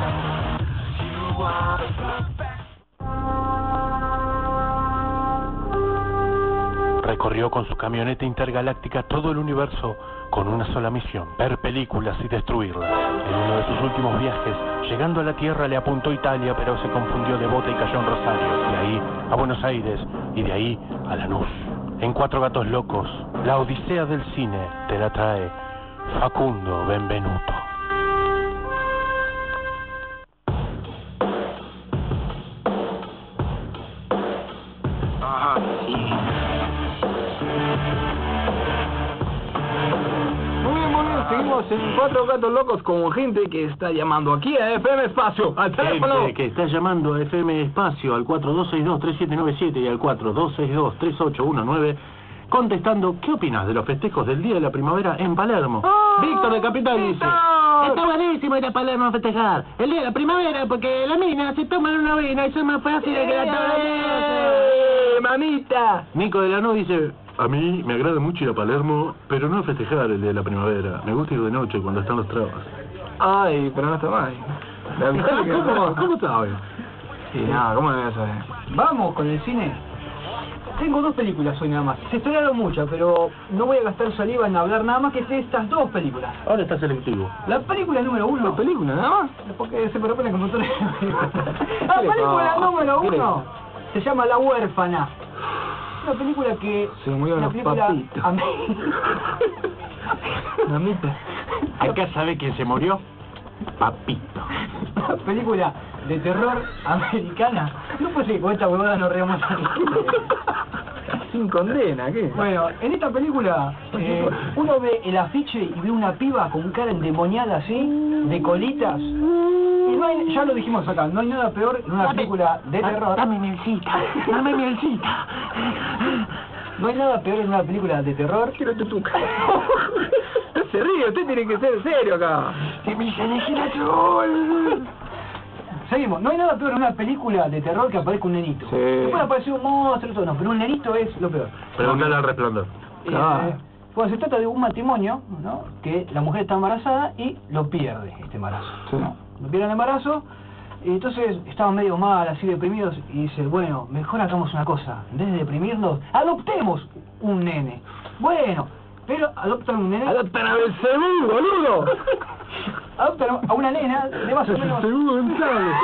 Recorrió con su camioneta intergaláctica todo el universo con una sola misión: ver películas y destruirlas. En uno de sus últimos viajes, llegando a la Tierra, le apuntó Italia, pero se confundió de bota y cayó en Rosario. De ahí a Buenos Aires y de ahí a Lanús. En Cuatro Gatos Locos, la odisea del cine te la trae Facundo Benvenuto. Seguimos en Cuatro Gatos Locos con gente que está llamando aquí a FM Espacio, al teléfono. Gente que está llamando a FM Espacio al 4262-3797 y al 4262-3819, contestando qué opinas de los festejos del Día de la Primavera en Palermo. Víctor de Capital dice: está buenísimo ir a Palermo a festejar el Día de la Primavera porque la mina se toman una vina y son más fáciles que la mamita. Nico de Lanús dice: a mí me agrada mucho ir a Palermo, pero no a festejar el Día de la Primavera. Me gusta ir de noche cuando están los trabas. Ay, pero no está mal. ¿Cómo sabes? Sí, no, ¿cómo no voy a saber? Vamos con el cine. Tengo 2 películas hoy nada más. Se estrenaron muchas, pero no voy a gastar saliva en hablar nada más que de estas 2 películas. Ahora está selectivo. La película número 1. ¿La película nada más? Porque se propone como 3. La película número 1 se llama La Huérfana. Una película que... Se murió los papitos. Mamita. ¿Acá sabe quién se murió? Papito. una película de terror americana. No puede ser que con esta huevada nos reamos a Sin condena, ¿qué? Bueno, en esta película uno ve el afiche y ve una piba con cara endemoniada así, de colitas. Y no hay, ya lo dijimos acá, no hay nada peor en una película de terror. Dame mielcita, dame mielcita. No hay nada peor en una película de terror. Quiero tutuca. No se ríe, usted tiene que ser serio acá. Que me elige la troll. Seguimos, no hay nada peor en una película de terror que aparezca un nenito. Sí. Puede aparecer un monstruo, todo no, pero un nenito es lo peor. Pregúntale al Resplandor. Bueno, se trata de un matrimonio, ¿no? Que la mujer está embarazada y lo pierde, este embarazo. Sí. ¿No? Lo pierde el embarazo, y entonces estaban medio mal, así deprimidos, y dice, bueno, mejor hagamos una cosa, en vez de deprimirnos, adoptemos un nene. Bueno, pero adoptan un nene... ¡Adoptan a Belcebú, boludo! Adoptan a una nena de más o menos... Belcebú González.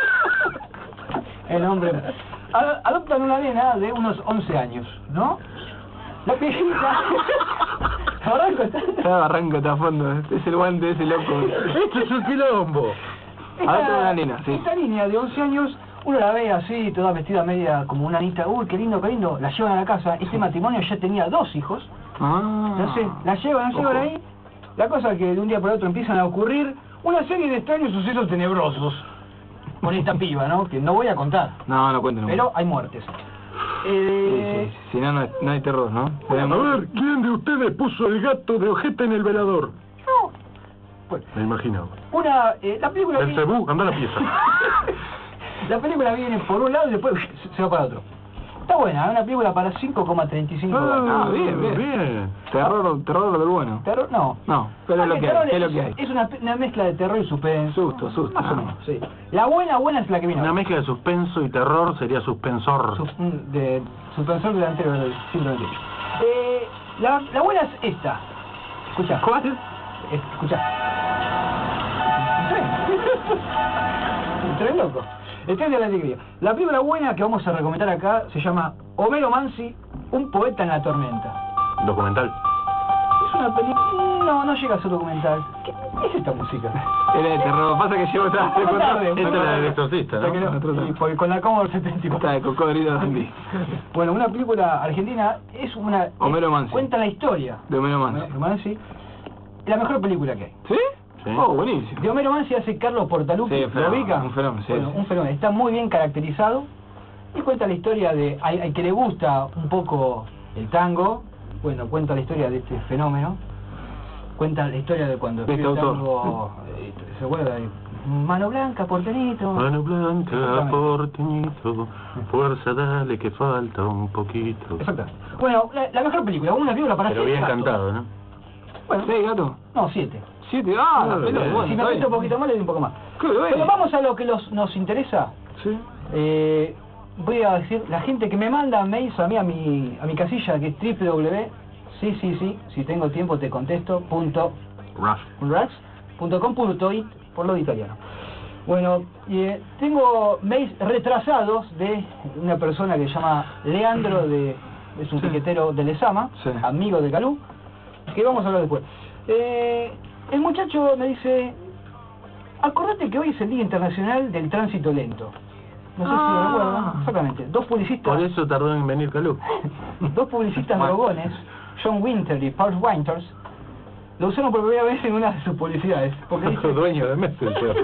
El nombre... Adoptan una nena de unos 11 años, ¿no? La pibita... Arranco está a fondo, es el guante de ese loco. Esto es un quilombo. Adoptan una nena, sí. Esta niña de 11 años, uno la ve así, toda vestida media como una anita. Uy, qué lindo, qué lindo. La llevan a la casa. Este matrimonio ya tenía 2 hijos. Entonces, la llevan ahí. La cosa es que de un día para otro empiezan a ocurrir una serie de extraños sucesos tenebrosos con esta piba, ¿no? Que no voy a contar. No cuenten. Pero hay muertes. Sí. Si no, no hay terror, ¿no? A ver, ¿quién de ustedes puso el gato de ojete en el velador? No. Bueno, Me imagino. la película... Belcebú, anda a la pieza. La película viene por un lado y después se va para otro. Está buena, es una película para 5,35. Bien. Terror del bueno. ¿Terror? No. No, pero es lo que hay. Es lo que hay. Es una mezcla de terror y suspenso. Susto. Más o menos, sí. La buena es la que viene. Una mezcla de suspenso y terror sería suspensor. Suspensor delantero del siglo XXI. La buena es esta. Escucha. ¿Cuál? Escucha. Estoy loco. Estoy de la alegría. La película buena que vamos a recomendar acá se llama Homero Manzi, un poeta en la tormenta. Documental. Es una película... No llega a ser documental. ¿Qué es esta música? Era de terror. Pasa que llevo tarde. Esta es la del exorcista, ¿no? Sí, porque con la Commodore 74. Está de Cocodrilo Dandy. Bueno, una película argentina es una... Homero Manzi. Cuenta la historia De Homero Manzi. Homero Manzi. La mejor película que hay. ¿Sí? Sí. Oh, buenísimo. De Homero Manzi hace Carlos Portalupi. Sí, ¿Lo ubica? un fenómeno, sí, Bueno, sí. un fenómeno. Está muy bien caracterizado y cuenta la historia de... Al que le gusta un poco el tango, bueno, cuenta la historia de este fenómeno. Cuenta la historia de cuando De este el autor. tango... ¿Se acuerda de Mano Blanca, Porteñito? Mano blanca, porteñito, fuerza dale que falta un poquito. Exacto. Bueno, la mejor película, una película para Pero hacer bien gato. cantado, ¿no? Bueno, ¿6 gato? no, 7. 7. Ah, la Bien. pelota. Bueno, Si me está cuento un bien. poquito más, le doy un poco más. Qué bueno. Pero vamos a lo que nos interesa. Sí. Voy a decir, la gente que me manda mails a mí, a mi casilla, que es sí, si tengo tiempo te contesto, .rax.com.it, por lo de italiano. Bueno, tengo mails retrasados de una persona que se llama Leandro, es un piquetero de Lezama, Sí. amigo de Calú, que vamos a hablar después. El muchacho me dice, acordate que hoy es el Día Internacional del Tránsito Lento. No sé si lo recuerdan. Exactamente. Dos publicistas... Por eso tardó en venir Calú. Dos publicistas drogones, John Winter y Paul Winters, lo usaron por primera vez en una de sus publicidades. Porque dice, Dueño de Messenger.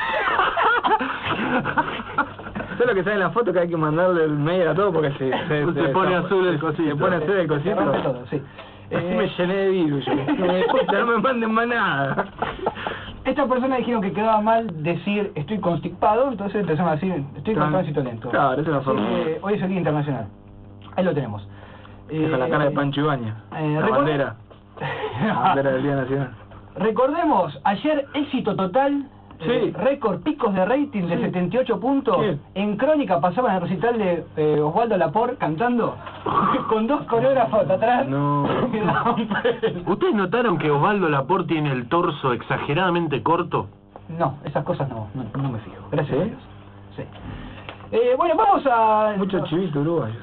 ¿Sabes lo que sale en la foto? Que hay que mandarle el mail a todo porque se pone azul el cosito. Se pone azul el se cosito. rompe todo, sí. Así me llené de virus yo. No me manden más nada. Estas personas dijeron que quedaba mal decir estoy constipado, entonces empezaron a decir estoy con tránsito lento. Claro, esa es la Así forma. que hoy es el Día Internacional. Ahí lo tenemos. Deja la cara de Pancho Ibañez. La bandera. La bandera del Día Nacional. Recordemos, ayer éxito total, Sí. récord, picos de rating de Sí. 78 puntos. ¿Quién? En Crónica pasaban el recital de Osvaldo Laport cantando con dos coreógrafos atrás. No. ¿Ustedes notaron que Osvaldo Laport tiene el torso exageradamente corto? No, esas cosas no me fijo. Gracias ¿Sí? a Dios. Sí. Bueno, vamos a... Mucho chivito uruguayo.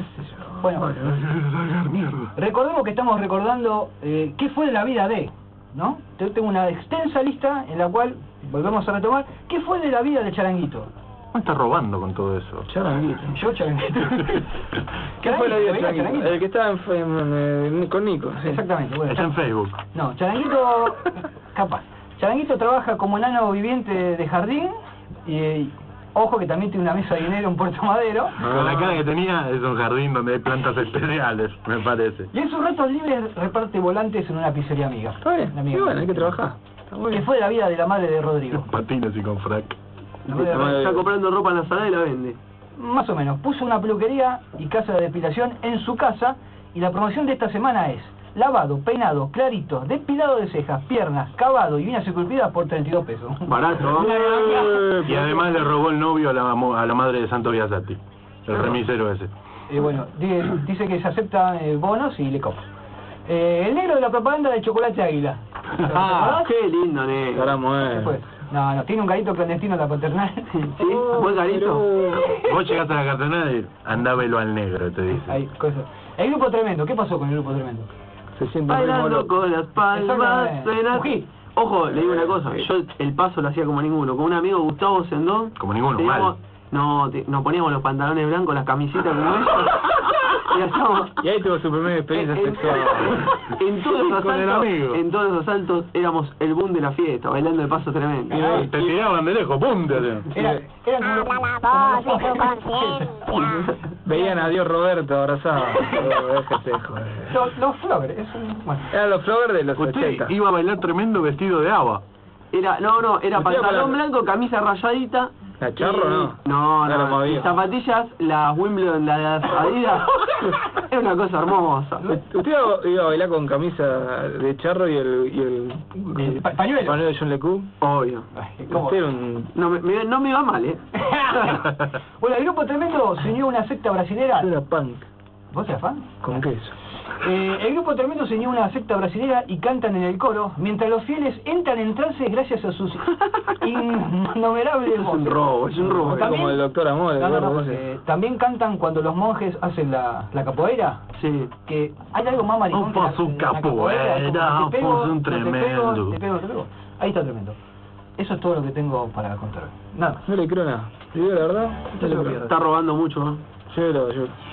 Bueno, recordemos que estamos recordando qué fue de la vida de... ¿no? Tengo una extensa lista en la cual volvemos a retomar. ¿Qué fue de la vida de Charanguito? Me está robando con todo eso. Charanguito. Yo Charanguito. ¿Qué fue la vida de Charanguito? El que estaba con Nico. Sí. Exactamente. Bueno, está en Facebook. No, Charanguito, capaz. Charanguito trabaja como enano viviente de jardín y ojo que también tiene una mesa de dinero en Puerto Madero. Con la cara que tenía es un jardín donde hay plantas especiales, me parece. Y en sus ratos libres reparte volantes en una pizzería amiga. Está bien, y bueno, hay que trabajar. Que fue de la vida de la madre de Rodrigo. Patines y con frac. Está comprando ropa en la sala y la vende. Más o menos. Puso una peluquería y casa de depilación en su casa y la promoción de esta semana es lavado, peinado, clarito, depilado de cejas, piernas, cavado y uñas esculpidas por 32 pesos. Barato, ¿no? Y además le robó el novio a la madre de Santo Biasati, el remisero ese. Bueno, dice que se aceptan bonos y le compra. El negro de la propaganda de Chocolate Águila. Ah, qué lindo, negro. ¿Qué fue? No, tiene un garito clandestino en la paternal. ¿Sí? ¿Buen garito? Vos llegaste a la cartonada y andábelo al negro, te dice. Hay cosas. El grupo tremendo, ¿qué pasó con el grupo tremendo? Se siente bailando con las palmas. Ojo, le digo una cosa, yo el paso lo hacía como ninguno. Con un amigo, Gustavo Sendón. Como ninguno, mal. Nos poníamos los pantalones blancos, las camisitas como ellos. Y ahí tuvo su primera experiencia sexual. En todos los asaltos éramos el boom de la fiesta, bailando el paso tremendo. Te tiraban de lejos, ¡pum! Veían a Dios Roberto abrazado. Los Flogger, es un... Bueno. Eran los Flogger de los 80. Iba a bailar tremendo vestido de haba. Era pantalón blanco, camisa rayadita. ¿La Charro no? Y zapatillas, las Wimbledon, las Adidas. Es una cosa hermosa. ¿Usted iba a bailar con camisa de Charro y el pañuelo de John LeCoux? Obvio. Usted era un... No me iba mal, Bueno, el grupo tremendo se unió a una secta brasilera. Era punk. ¿Vos eras fan? ¿Con queso? El grupo tremendo se unió a una secta brasilera y cantan en el coro, mientras los fieles entran en trance gracias a sus innumerables voces. Es un robo. Como el Doctor Amor. También cantan cuando los monjes hacen la capoeira. Sí. Que hay algo más maricón que su capoeira, un tremendo. Te pego. Ahí está tremendo. Eso es todo lo que tengo para contar. Nada. No le creo nada. ¿Te digo la verdad? Está robando mucho, ¿no? Yo.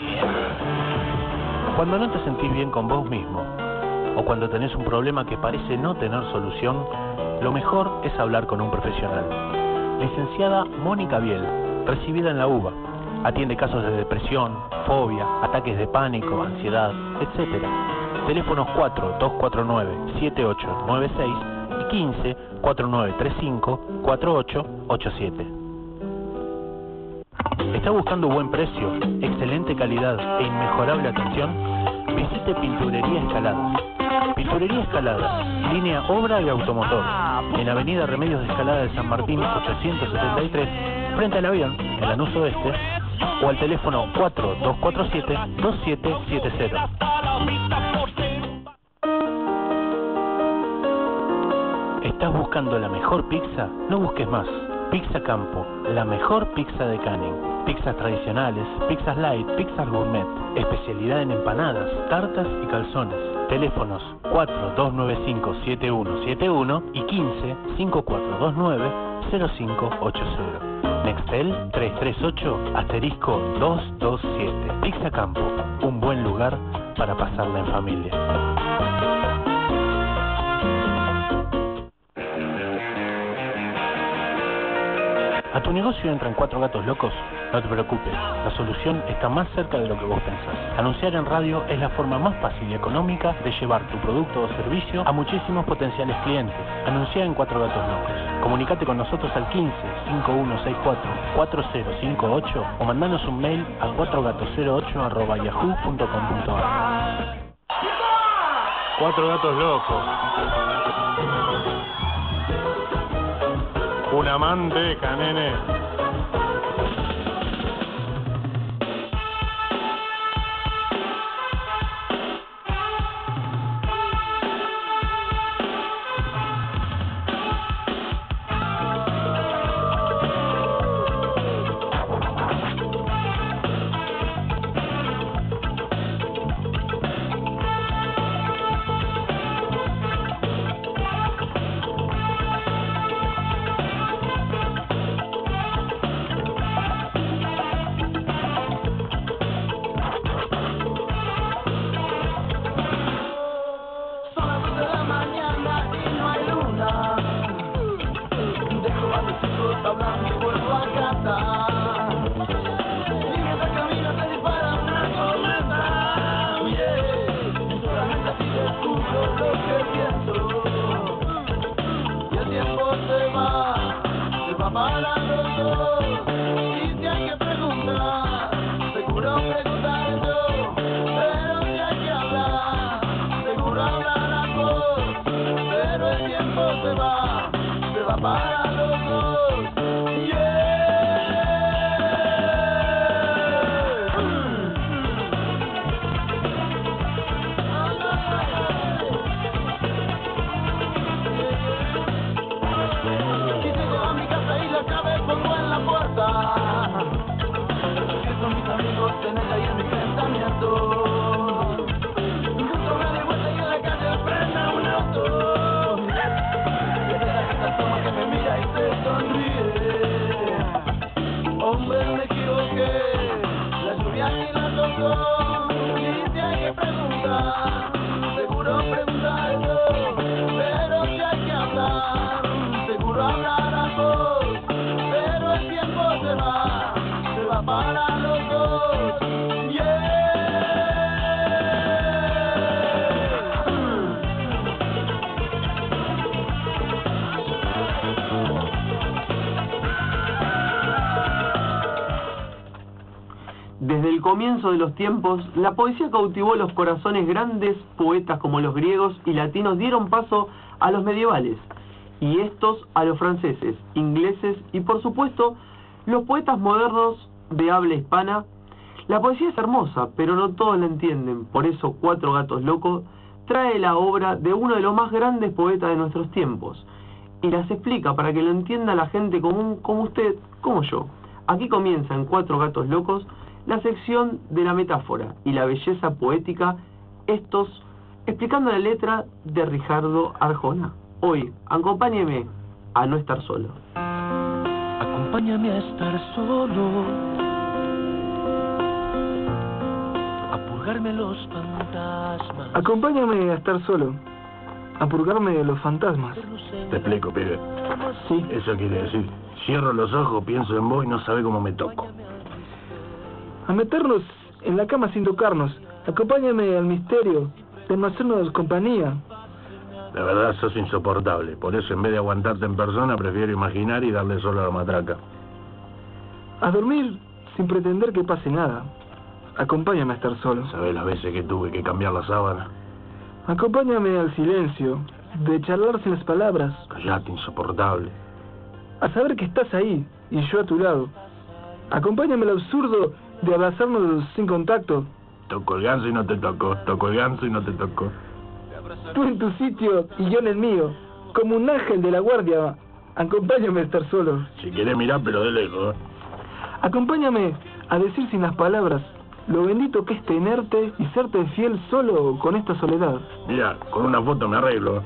Cuando no te sentís bien con vos mismo, o cuando tenés un problema que parece no tener solución, lo mejor es hablar con un profesional. Licenciada Mónica Biel, recibida en la UBA, atiende casos de depresión, fobia, ataques de pánico, ansiedad, etc. Teléfonos 4-249-7896 y 15-4935-4887. ¿Está buscando buen precio, excelente calidad e inmejorable atención? Visite Pinturería Escaladas. Pinturería Escaladas, línea obra de automotor, en Avenida Remedios de Escalada de San Martín 873, frente al avión, en Lanús Oeste, o al teléfono 4247-2770. ¿Estás buscando la mejor pizza? No busques más. Pizza Campo, la mejor pizza de Canning. Pizzas tradicionales, pizzas light, pizzas gourmet. Especialidad en empanadas, tartas y calzones. Teléfonos 4295-7171 y 15-5429-0580. Nextel 338-227. Pizza Campo, un buen lugar para pasarla en familia. ¿A tu negocio entran 4 gatos locos? No te preocupes, la solución está más cerca de lo que vos pensás. Anunciar en radio es la forma más fácil y económica de llevar tu producto o servicio a muchísimos potenciales clientes. Anuncia en 4 gatos locos. Comunicate con nosotros al 15-5164-4058 o mandanos un mail a 4gatos08@yahoo.com.ar. 4 gatos locos. Una manteca, nene. hablando vuelvo a casa. Y mientras camino te dispara una cometa. Yeah. Solamente así descubro lo que pienso. Y el tiempo se va para los dos. Y si hay que preguntar, seguro preguntaré yo. Pero si hay que hablar, seguro hablarás vos. Pero el tiempo se va para los dos. Si llego a mi casa y la llave pongo en la puerta, siento mis amigos en ella y en mis pensamientos. Justo me doy vuelta y en la calle frena un auto. Que me mira y se sonríe. Hombre, me equivoqué, la lluvia aquí la tocó. Y si hay que preguntar, seguro preguntaré yo. Pero si hay que hablar, seguro hablarás vos. Pero el tiempo se va para los dos. Desde el comienzo de los tiempos, la poesía cautivó los corazones. Grandes poetas como los griegos y latinos dieron paso a los medievales, y estos a los franceses, ingleses y por supuesto los poetas modernos de habla hispana. La poesía es hermosa, pero no todos la entienden. Por eso Cuatro Gatos Locos trae la obra de uno de los más grandes poetas de nuestros tiempos y las explica para que lo entienda la gente común como usted, como yo. Aquí comienza en Cuatro Gatos Locos la sección de la metáfora y la belleza poética, estos explicando la letra de Ricardo Arjona. Hoy, acompáñeme a no estar solo. Acompáñame a estar solo, a purgarme los fantasmas. Acompáñame a estar solo, a purgarme de los fantasmas. Te explico, pibe. Sí. Eso quiere decir, cierro los ojos, pienso en vos y no sabe cómo me toco. A meternos en la cama sin tocarnos. Acompáñame al misterio de no hacernos compañía. La verdad sos insoportable, por eso en vez de aguantarte en persona prefiero imaginar y darle solo a la matraca. A dormir sin pretender que pase nada. Acompáñame a estar solo. ¿Sabés las veces que tuve que cambiar la sábana? Acompáñame al silencio, de charlar sin las palabras. Callate, insoportable. A saber que estás ahí y yo a tu lado. Acompáñame al absurdo de abrazarnos sin contacto. Toco el ganso y no te toco, toco el ganso y no te toco. Tú en tu sitio y yo en el mío, como un ángel de la guardia. Acompáñame a estar solo. Si querés mirar, pero de lejos. Acompáñame a decir sin las palabras lo bendito que es tenerte y serte fiel solo con esta soledad. Mira, con una foto me arreglo.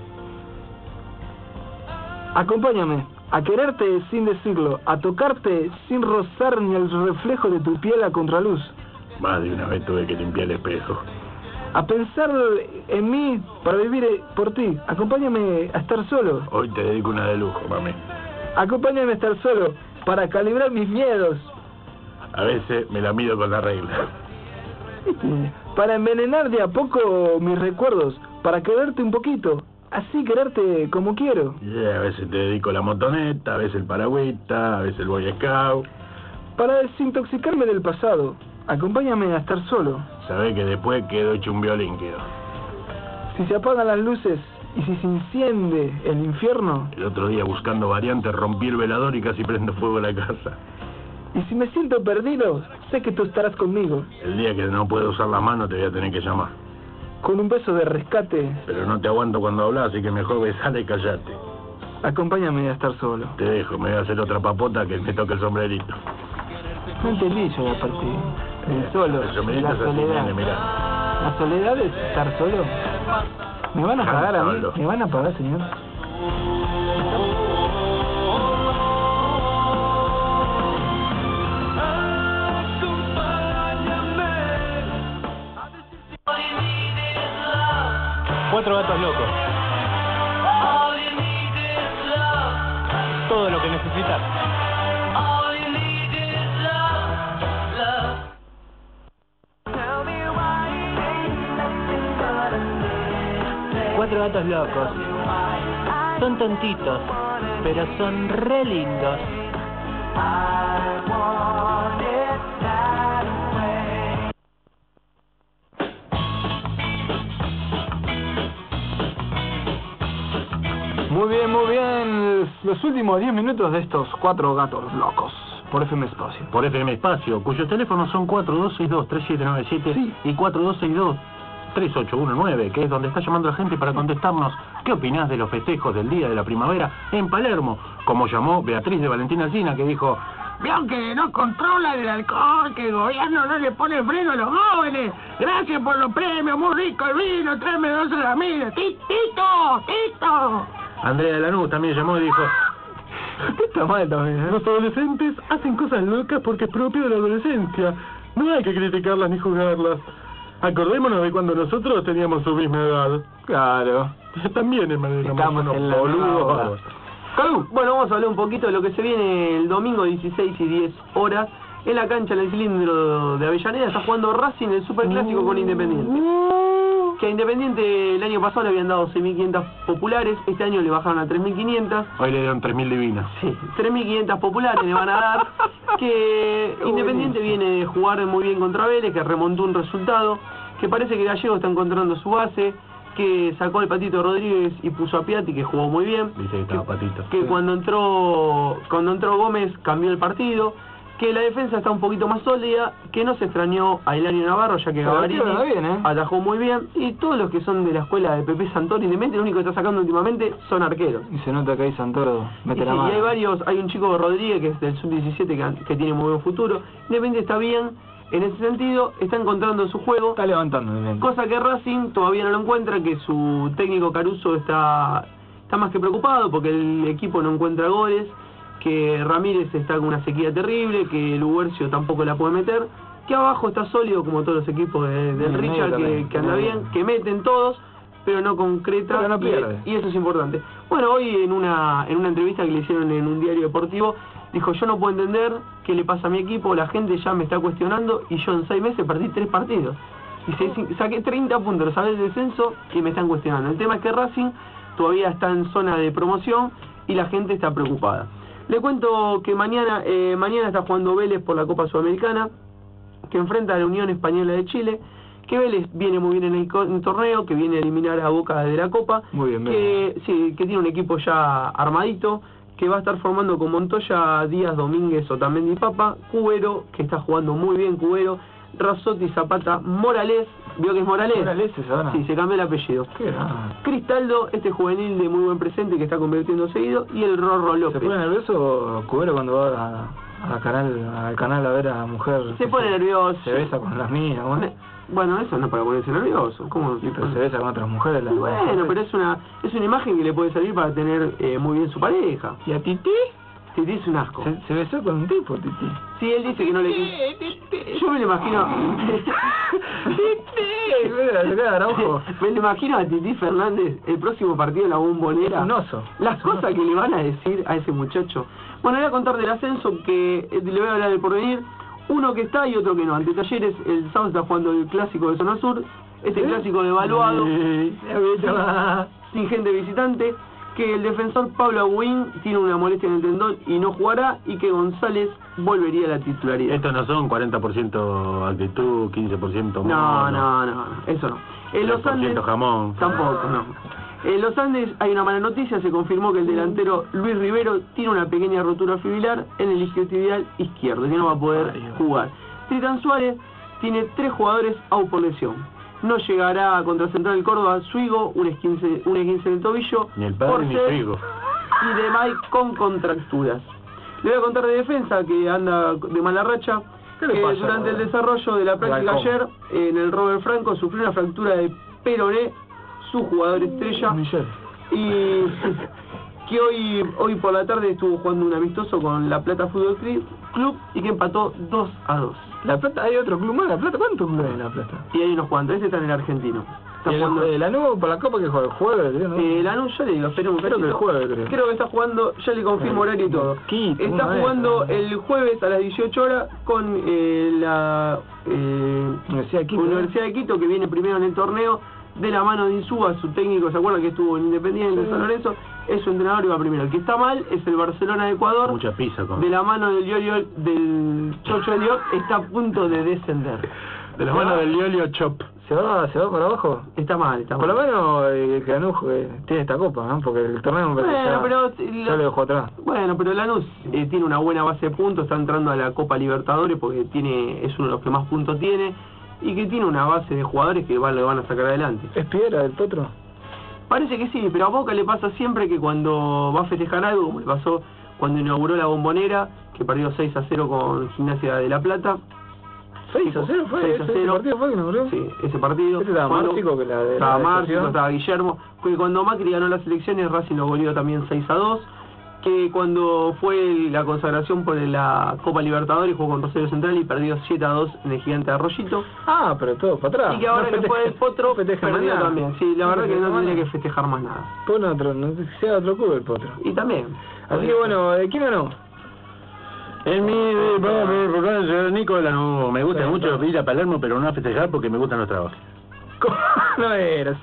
Acompáñame a quererte sin decirlo, a tocarte sin rozar ni el reflejo de tu piel a contraluz. Más de una vez tuve que limpiar el espejo. A pensar en mí para vivir por ti. Acompáñame a estar solo. Hoy te dedico una de lujo, mami. Acompáñame a estar solo para calibrar mis miedos. A veces me la mido con la regla. Para envenenar de a poco mis recuerdos, para quererte un poquito, así quererte como quiero. A veces te dedico la motoneta, a veces el paragüita, a veces el Boy Scout. Para desintoxicarme del pasado, acompáñame a estar solo. Sabés que después quedo hecho un violín, quedo. Si se apagan las luces y si se enciende el infierno. El otro día buscando variantes rompí el velador y casi prendo fuego la casa. Y si me siento perdido, sé que tú estarás conmigo. El día que no puedo usar la mano te voy a tener que llamar. Con un beso de rescate. Pero no te aguanto cuando hablas, así que mejor besale y callate. Acompáñame a estar solo. Te dejo, me voy a hacer otra papota que me toque el sombrerito. No entendí yo la parte del solo. El sombrerito la es así, soledad. nene, mirá. ¿La soledad es estar solo? ¿Me van a pagar a mí? Solo. ¿Me van a pagar, señor? Cuatro Gatos Locos. Todo lo que necesitas. 4 gatos locos. Son tontitos, pero son re lindos. Muy bien, los últimos 10 minutos de estos 4 gatos locos, por FM Espacio. Por FM Espacio, cuyos teléfonos son 4262-3797 sí. y 4262-3819, que es donde está llamando la gente para contestarnos qué opinás de los festejos del Día de la Primavera en Palermo, como llamó Beatriz de Valentina Alsina, que dijo: Vieron que no controlan el alcohol, que el gobierno no le pone freno a los jóvenes. Gracias por los premios, muy rico el vino, tráeme 2 salaminas. ¡Tito! Andrea de Lanús también llamó y dijo: Está mal también, los adolescentes hacen cosas locas porque es propio de la adolescencia. No hay que criticarlas ni juzgarlas. Acordémonos de cuando nosotros teníamos su misma edad. Claro. También estamos en la boludos. Bueno, vamos a hablar un poquito de lo que se viene el domingo 16 y 10 horas. En la cancha, en el cilindro de Avellaneda, está jugando Racing el Superclásico con Independiente. Que a Independiente el año pasado le habían dado 6.500 populares, este año le bajaron a 3.500. Hoy le dieron 3.000 divinas. Sí, 3.500 populares le van a dar. Que Independiente viene de jugar muy bien contra Vélez, que remontó un resultado, que parece que Gallego está encontrando su base, que sacó al Patito Rodríguez y puso a Piatti, que jugó muy bien. Dice que estaba Patito. Que sí. cuando entró Gómez cambió el partido. Que la defensa está un poquito más sólida, que no se extrañó a Hilario Navarro, ya que Gavarini atajó muy bien, y todos los que son de la escuela de Pepe Santoro, Independiente, lo único que está sacando últimamente son arqueros. Y se nota que ahí Santoro mete la mano. Y hay varios, hay un chico Rodríguez que es del sub-17 que tiene muy buen futuro. Independiente está bien, en ese sentido, está encontrando su juego. Está levantando. Cosa que Racing todavía no lo encuentra, que su técnico Caruso está más que preocupado porque el equipo no encuentra goles, que Ramírez está con una sequía terrible, que Luguercio tampoco la puede meter, que abajo está sólido como todos los equipos del Richard, que anda bien, que meten todos, pero no concreta, pero no pierde. Y eso es importante. Bueno, hoy en una entrevista que le hicieron en un diario deportivo, dijo: yo no puedo entender qué le pasa a mi equipo, la gente ya me está cuestionando y yo en 6 meses perdí 3 partidos. Y saqué 30 puntos, lo sabés, de descenso y me están cuestionando. El tema es que Racing todavía está en zona de promoción y la gente está preocupada. Le cuento que mañana está jugando Vélez por la Copa Sudamericana, que enfrenta a la Unión Española de Chile, que Vélez viene muy bien en el torneo, que viene a eliminar a Boca de la Copa, muy bien, que tiene un equipo ya armadito, que va a estar formando con Montoya, Díaz, Domínguez, Otamendi, Papa, Cubero, que está jugando muy bien Cubero, Razzotti, Zapata, Morales. ¿Vio que es Morales? Morales, sí, se cambió el apellido. Cristaldo, este juvenil de muy buen presente que está convirtiendo seguido, y el Rorro López. ¿Se pone nervioso Cubero cuando va al canal a ver a mujer? Se pone nervioso. Se besa con las mías, ¿no? Bueno, eso no es para ponerse nervioso. ¿Cómo? Sí, pero se besa con otras mujeres. Bueno, pero es una imagen que le puede servir para tener muy bien su pareja. ¿Y a Titi? Titi es un asco. Se besó con un tipo, Titi. Sí, él dice que no le... Yo me lo imagino... Me lo imagino a Titi Fernández el próximo partido de la Bombonera. Es un oso. Las cosas que le van a decir a ese muchacho. Bueno, le voy a contar del ascenso, que le voy a hablar del porvenir. Uno que está y otro que no. Ante Talleres el sábado está jugando el clásico de Zona Sur. Clásico devaluado, sin gente visitante. Que el defensor Pablo Agüín tiene una molestia en el tendón y no jugará, y que González volvería a la titularidad. Estos no son 40% actitud, 15% No, eso no. En los Andes jamón. tampoco, no. En los Andes hay una mala noticia, se confirmó que el delantero Luis Rivero tiene una pequeña rotura fibrilar en el isquiotibial izquierdo, que no va a poder jugar. Tritán Suárez tiene 3 jugadores out por lesión. No llegará contra Central del Córdoba Suigo, un esguince en el tobillo, ni el padre ni Suigo, y de Mike con contracturas. Le voy a contar de defensa, que anda de mala racha, que durante el desarrollo de la práctica ayer en el Robert Franco sufrió una fractura de peroné, su jugador estrella, y que hoy por la tarde estuvo jugando un amistoso con La Plata Fútbol Club y que empató 2-2. La Plata, hay otro club más, La Plata, ¿cuántos clubes hay en La Plata? Y hay unos cuantos, este está en el argentino. Está jugando el Lanús por la Copa, que juega el jueves, ¿no? Lanús, yo le digo, espera un creo que el jueves, creo que está jugando, ya le confirmo horario y todo. Está jugando el jueves a las 18 horas con la Universidad de Quito, que viene primero en el torneo de la mano de Insúa, su técnico, ¿se acuerdan que estuvo en Independiente, San Lorenzo? Es su entrenador y va primero. El que está mal es el Barcelona de Ecuador. Mucha pizza con... De la mano del Chocho Eliot, está a punto de descender. De la mano del Liolio Chop. ¿Se va para abajo? Está mal. Por lo menos el Lanús tiene esta copa, ¿no? Porque el torneo me parece ya lo dejó atrás. Bueno, pero Lanús tiene una buena base de puntos, está entrando a la Copa Libertadores porque es uno de los que más puntos tiene y que tiene una base de jugadores que lo van a sacar adelante. ¿Es piedra del Potro? Parece que sí, pero a Boca le pasa siempre que cuando va a festejar algo, como le pasó cuando inauguró la Bombonera, que perdió 6-0 con Gimnasia de La Plata. 6-0 fue, ese partido fue que inauguró. Sí, ese partido. Ese estaba más chico que la de Estaba Márcico, estaba Guillermo. Porque cuando Macri ganó las elecciones, Racing lo goleó también 6-2. Que cuando fue la consagración por la Copa Libertadores, jugó con Rosario Central y perdió 7-2 en el Gigante de Arroyito. Ah, pero todo para atrás. Y que ahora después del Potro perdió también. Sí, la verdad que no tendría que festejar más nada. Pon otro, no sea otro club el Potro. Y también. Así que bueno, ¿quién ganó? En mi Nico de Lanús, me gusta mucho ir a Palermo, pero no a festejar porque me gustan los trabajos. ¿Cómo no era?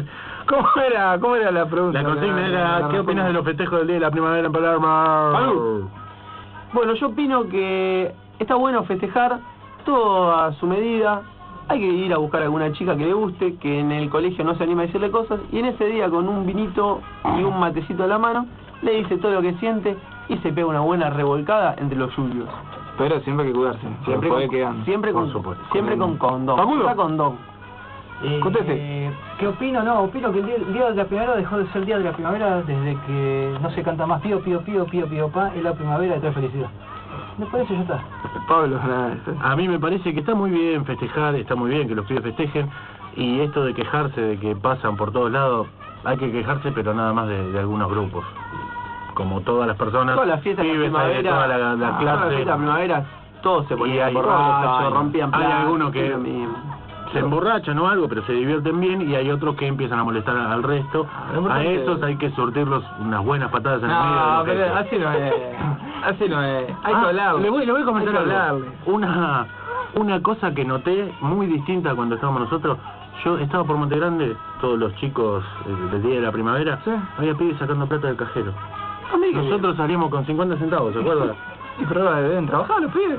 ¿Cómo era la pregunta? La consigna era, ¿qué opinas de los festejos del Día de la Primavera en Palermo? Bueno, yo opino que está bueno festejar todo a su medida. Hay que ir a buscar a alguna chica que le guste, que en el colegio no se anima a decirle cosas, y en ese día con un vinito y un matecito a la mano, le dice todo lo que siente y se pega una buena revolcada entre los suyos. Pero siempre hay que cuidarse, siempre con condón. ¿Facundo? Condón. Conteste. ¿Qué opino? No, opino que el día de la primavera dejó de ser el día de la primavera desde que no se canta más pío, pío, pío, pío, pío, pa, es la primavera de trae felicidad. Me parece ya está. Pablo, nada. A mí me parece que está muy bien festejar, está muy bien que los pibes festejen, y esto de quejarse de que pasan por todos lados, hay que quejarse, pero nada más de algunos grupos. Como todas las personas, todas las fiestas de primavera, toda la clase. Todas las fiestas de primavera, todos se ponían borrachos, rompían platos. Hay algunos que se emborrachan o algo, pero se divierten bien, y hay otros que empiezan a molestar al resto. A esos hay que surtirlos unas buenas patadas en el medio. No, pero así no es. Así no es. Hay que hablarle. Le voy a comentar algo. Una cosa que noté muy distinta cuando estábamos nosotros. Yo estaba por Monte Grande, todos los chicos del Día de la Primavera, ¿sí? Había pibes sacando plata del cajero. Nosotros salíamos con 50 centavos, ¿se acuerdan? Y pero deben trabajar los pibes.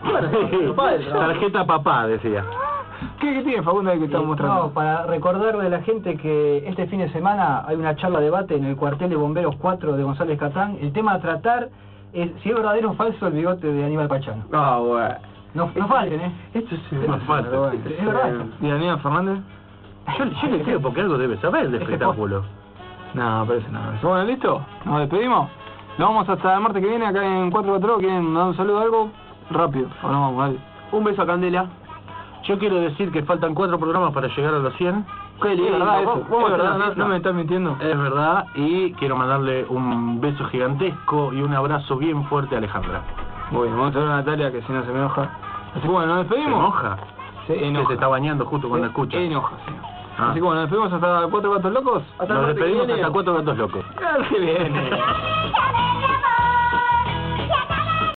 Tarjeta papá, decía. ¿Qué tiene Facundo que estamos mostrando? No, para recordarle a la gente que este fin de semana hay una charla debate en el cuartel de bomberos 4 de González Catán. El tema a tratar es si es verdadero o falso el bigote de Aníbal Pachano. Ah, bueno. No falten, Esto es más falso. Es verdad. ¿Y Aníbal Fernández? Yo le creo porque algo debe saber de espectáculo. No, parece nada. Bueno, ¿listo? ¿Nos despedimos? Nos vamos hasta el martes que viene acá en 442. ¿Quieren dar un saludo o algo? Rápido. O no, vamos, dale. Un beso a Candela. Yo quiero decir que faltan 4 programas para llegar a los 100. Qué lindo, verdad eso. Es verdad, no me estás mintiendo. Es verdad, y quiero mandarle un beso gigantesco y un abrazo bien fuerte a Alejandra. Bueno, vamos a ver a Natalia, que si no se me enoja. Así que bueno, nos despedimos. ¿Se enoja? Se enoja. Que se está bañando justo cuando escucha. Enoja, sí. Así que bueno, nos despedimos hasta 4 gatos locos. Nos despedimos hasta 4 gatos locos. ¡Qué viene!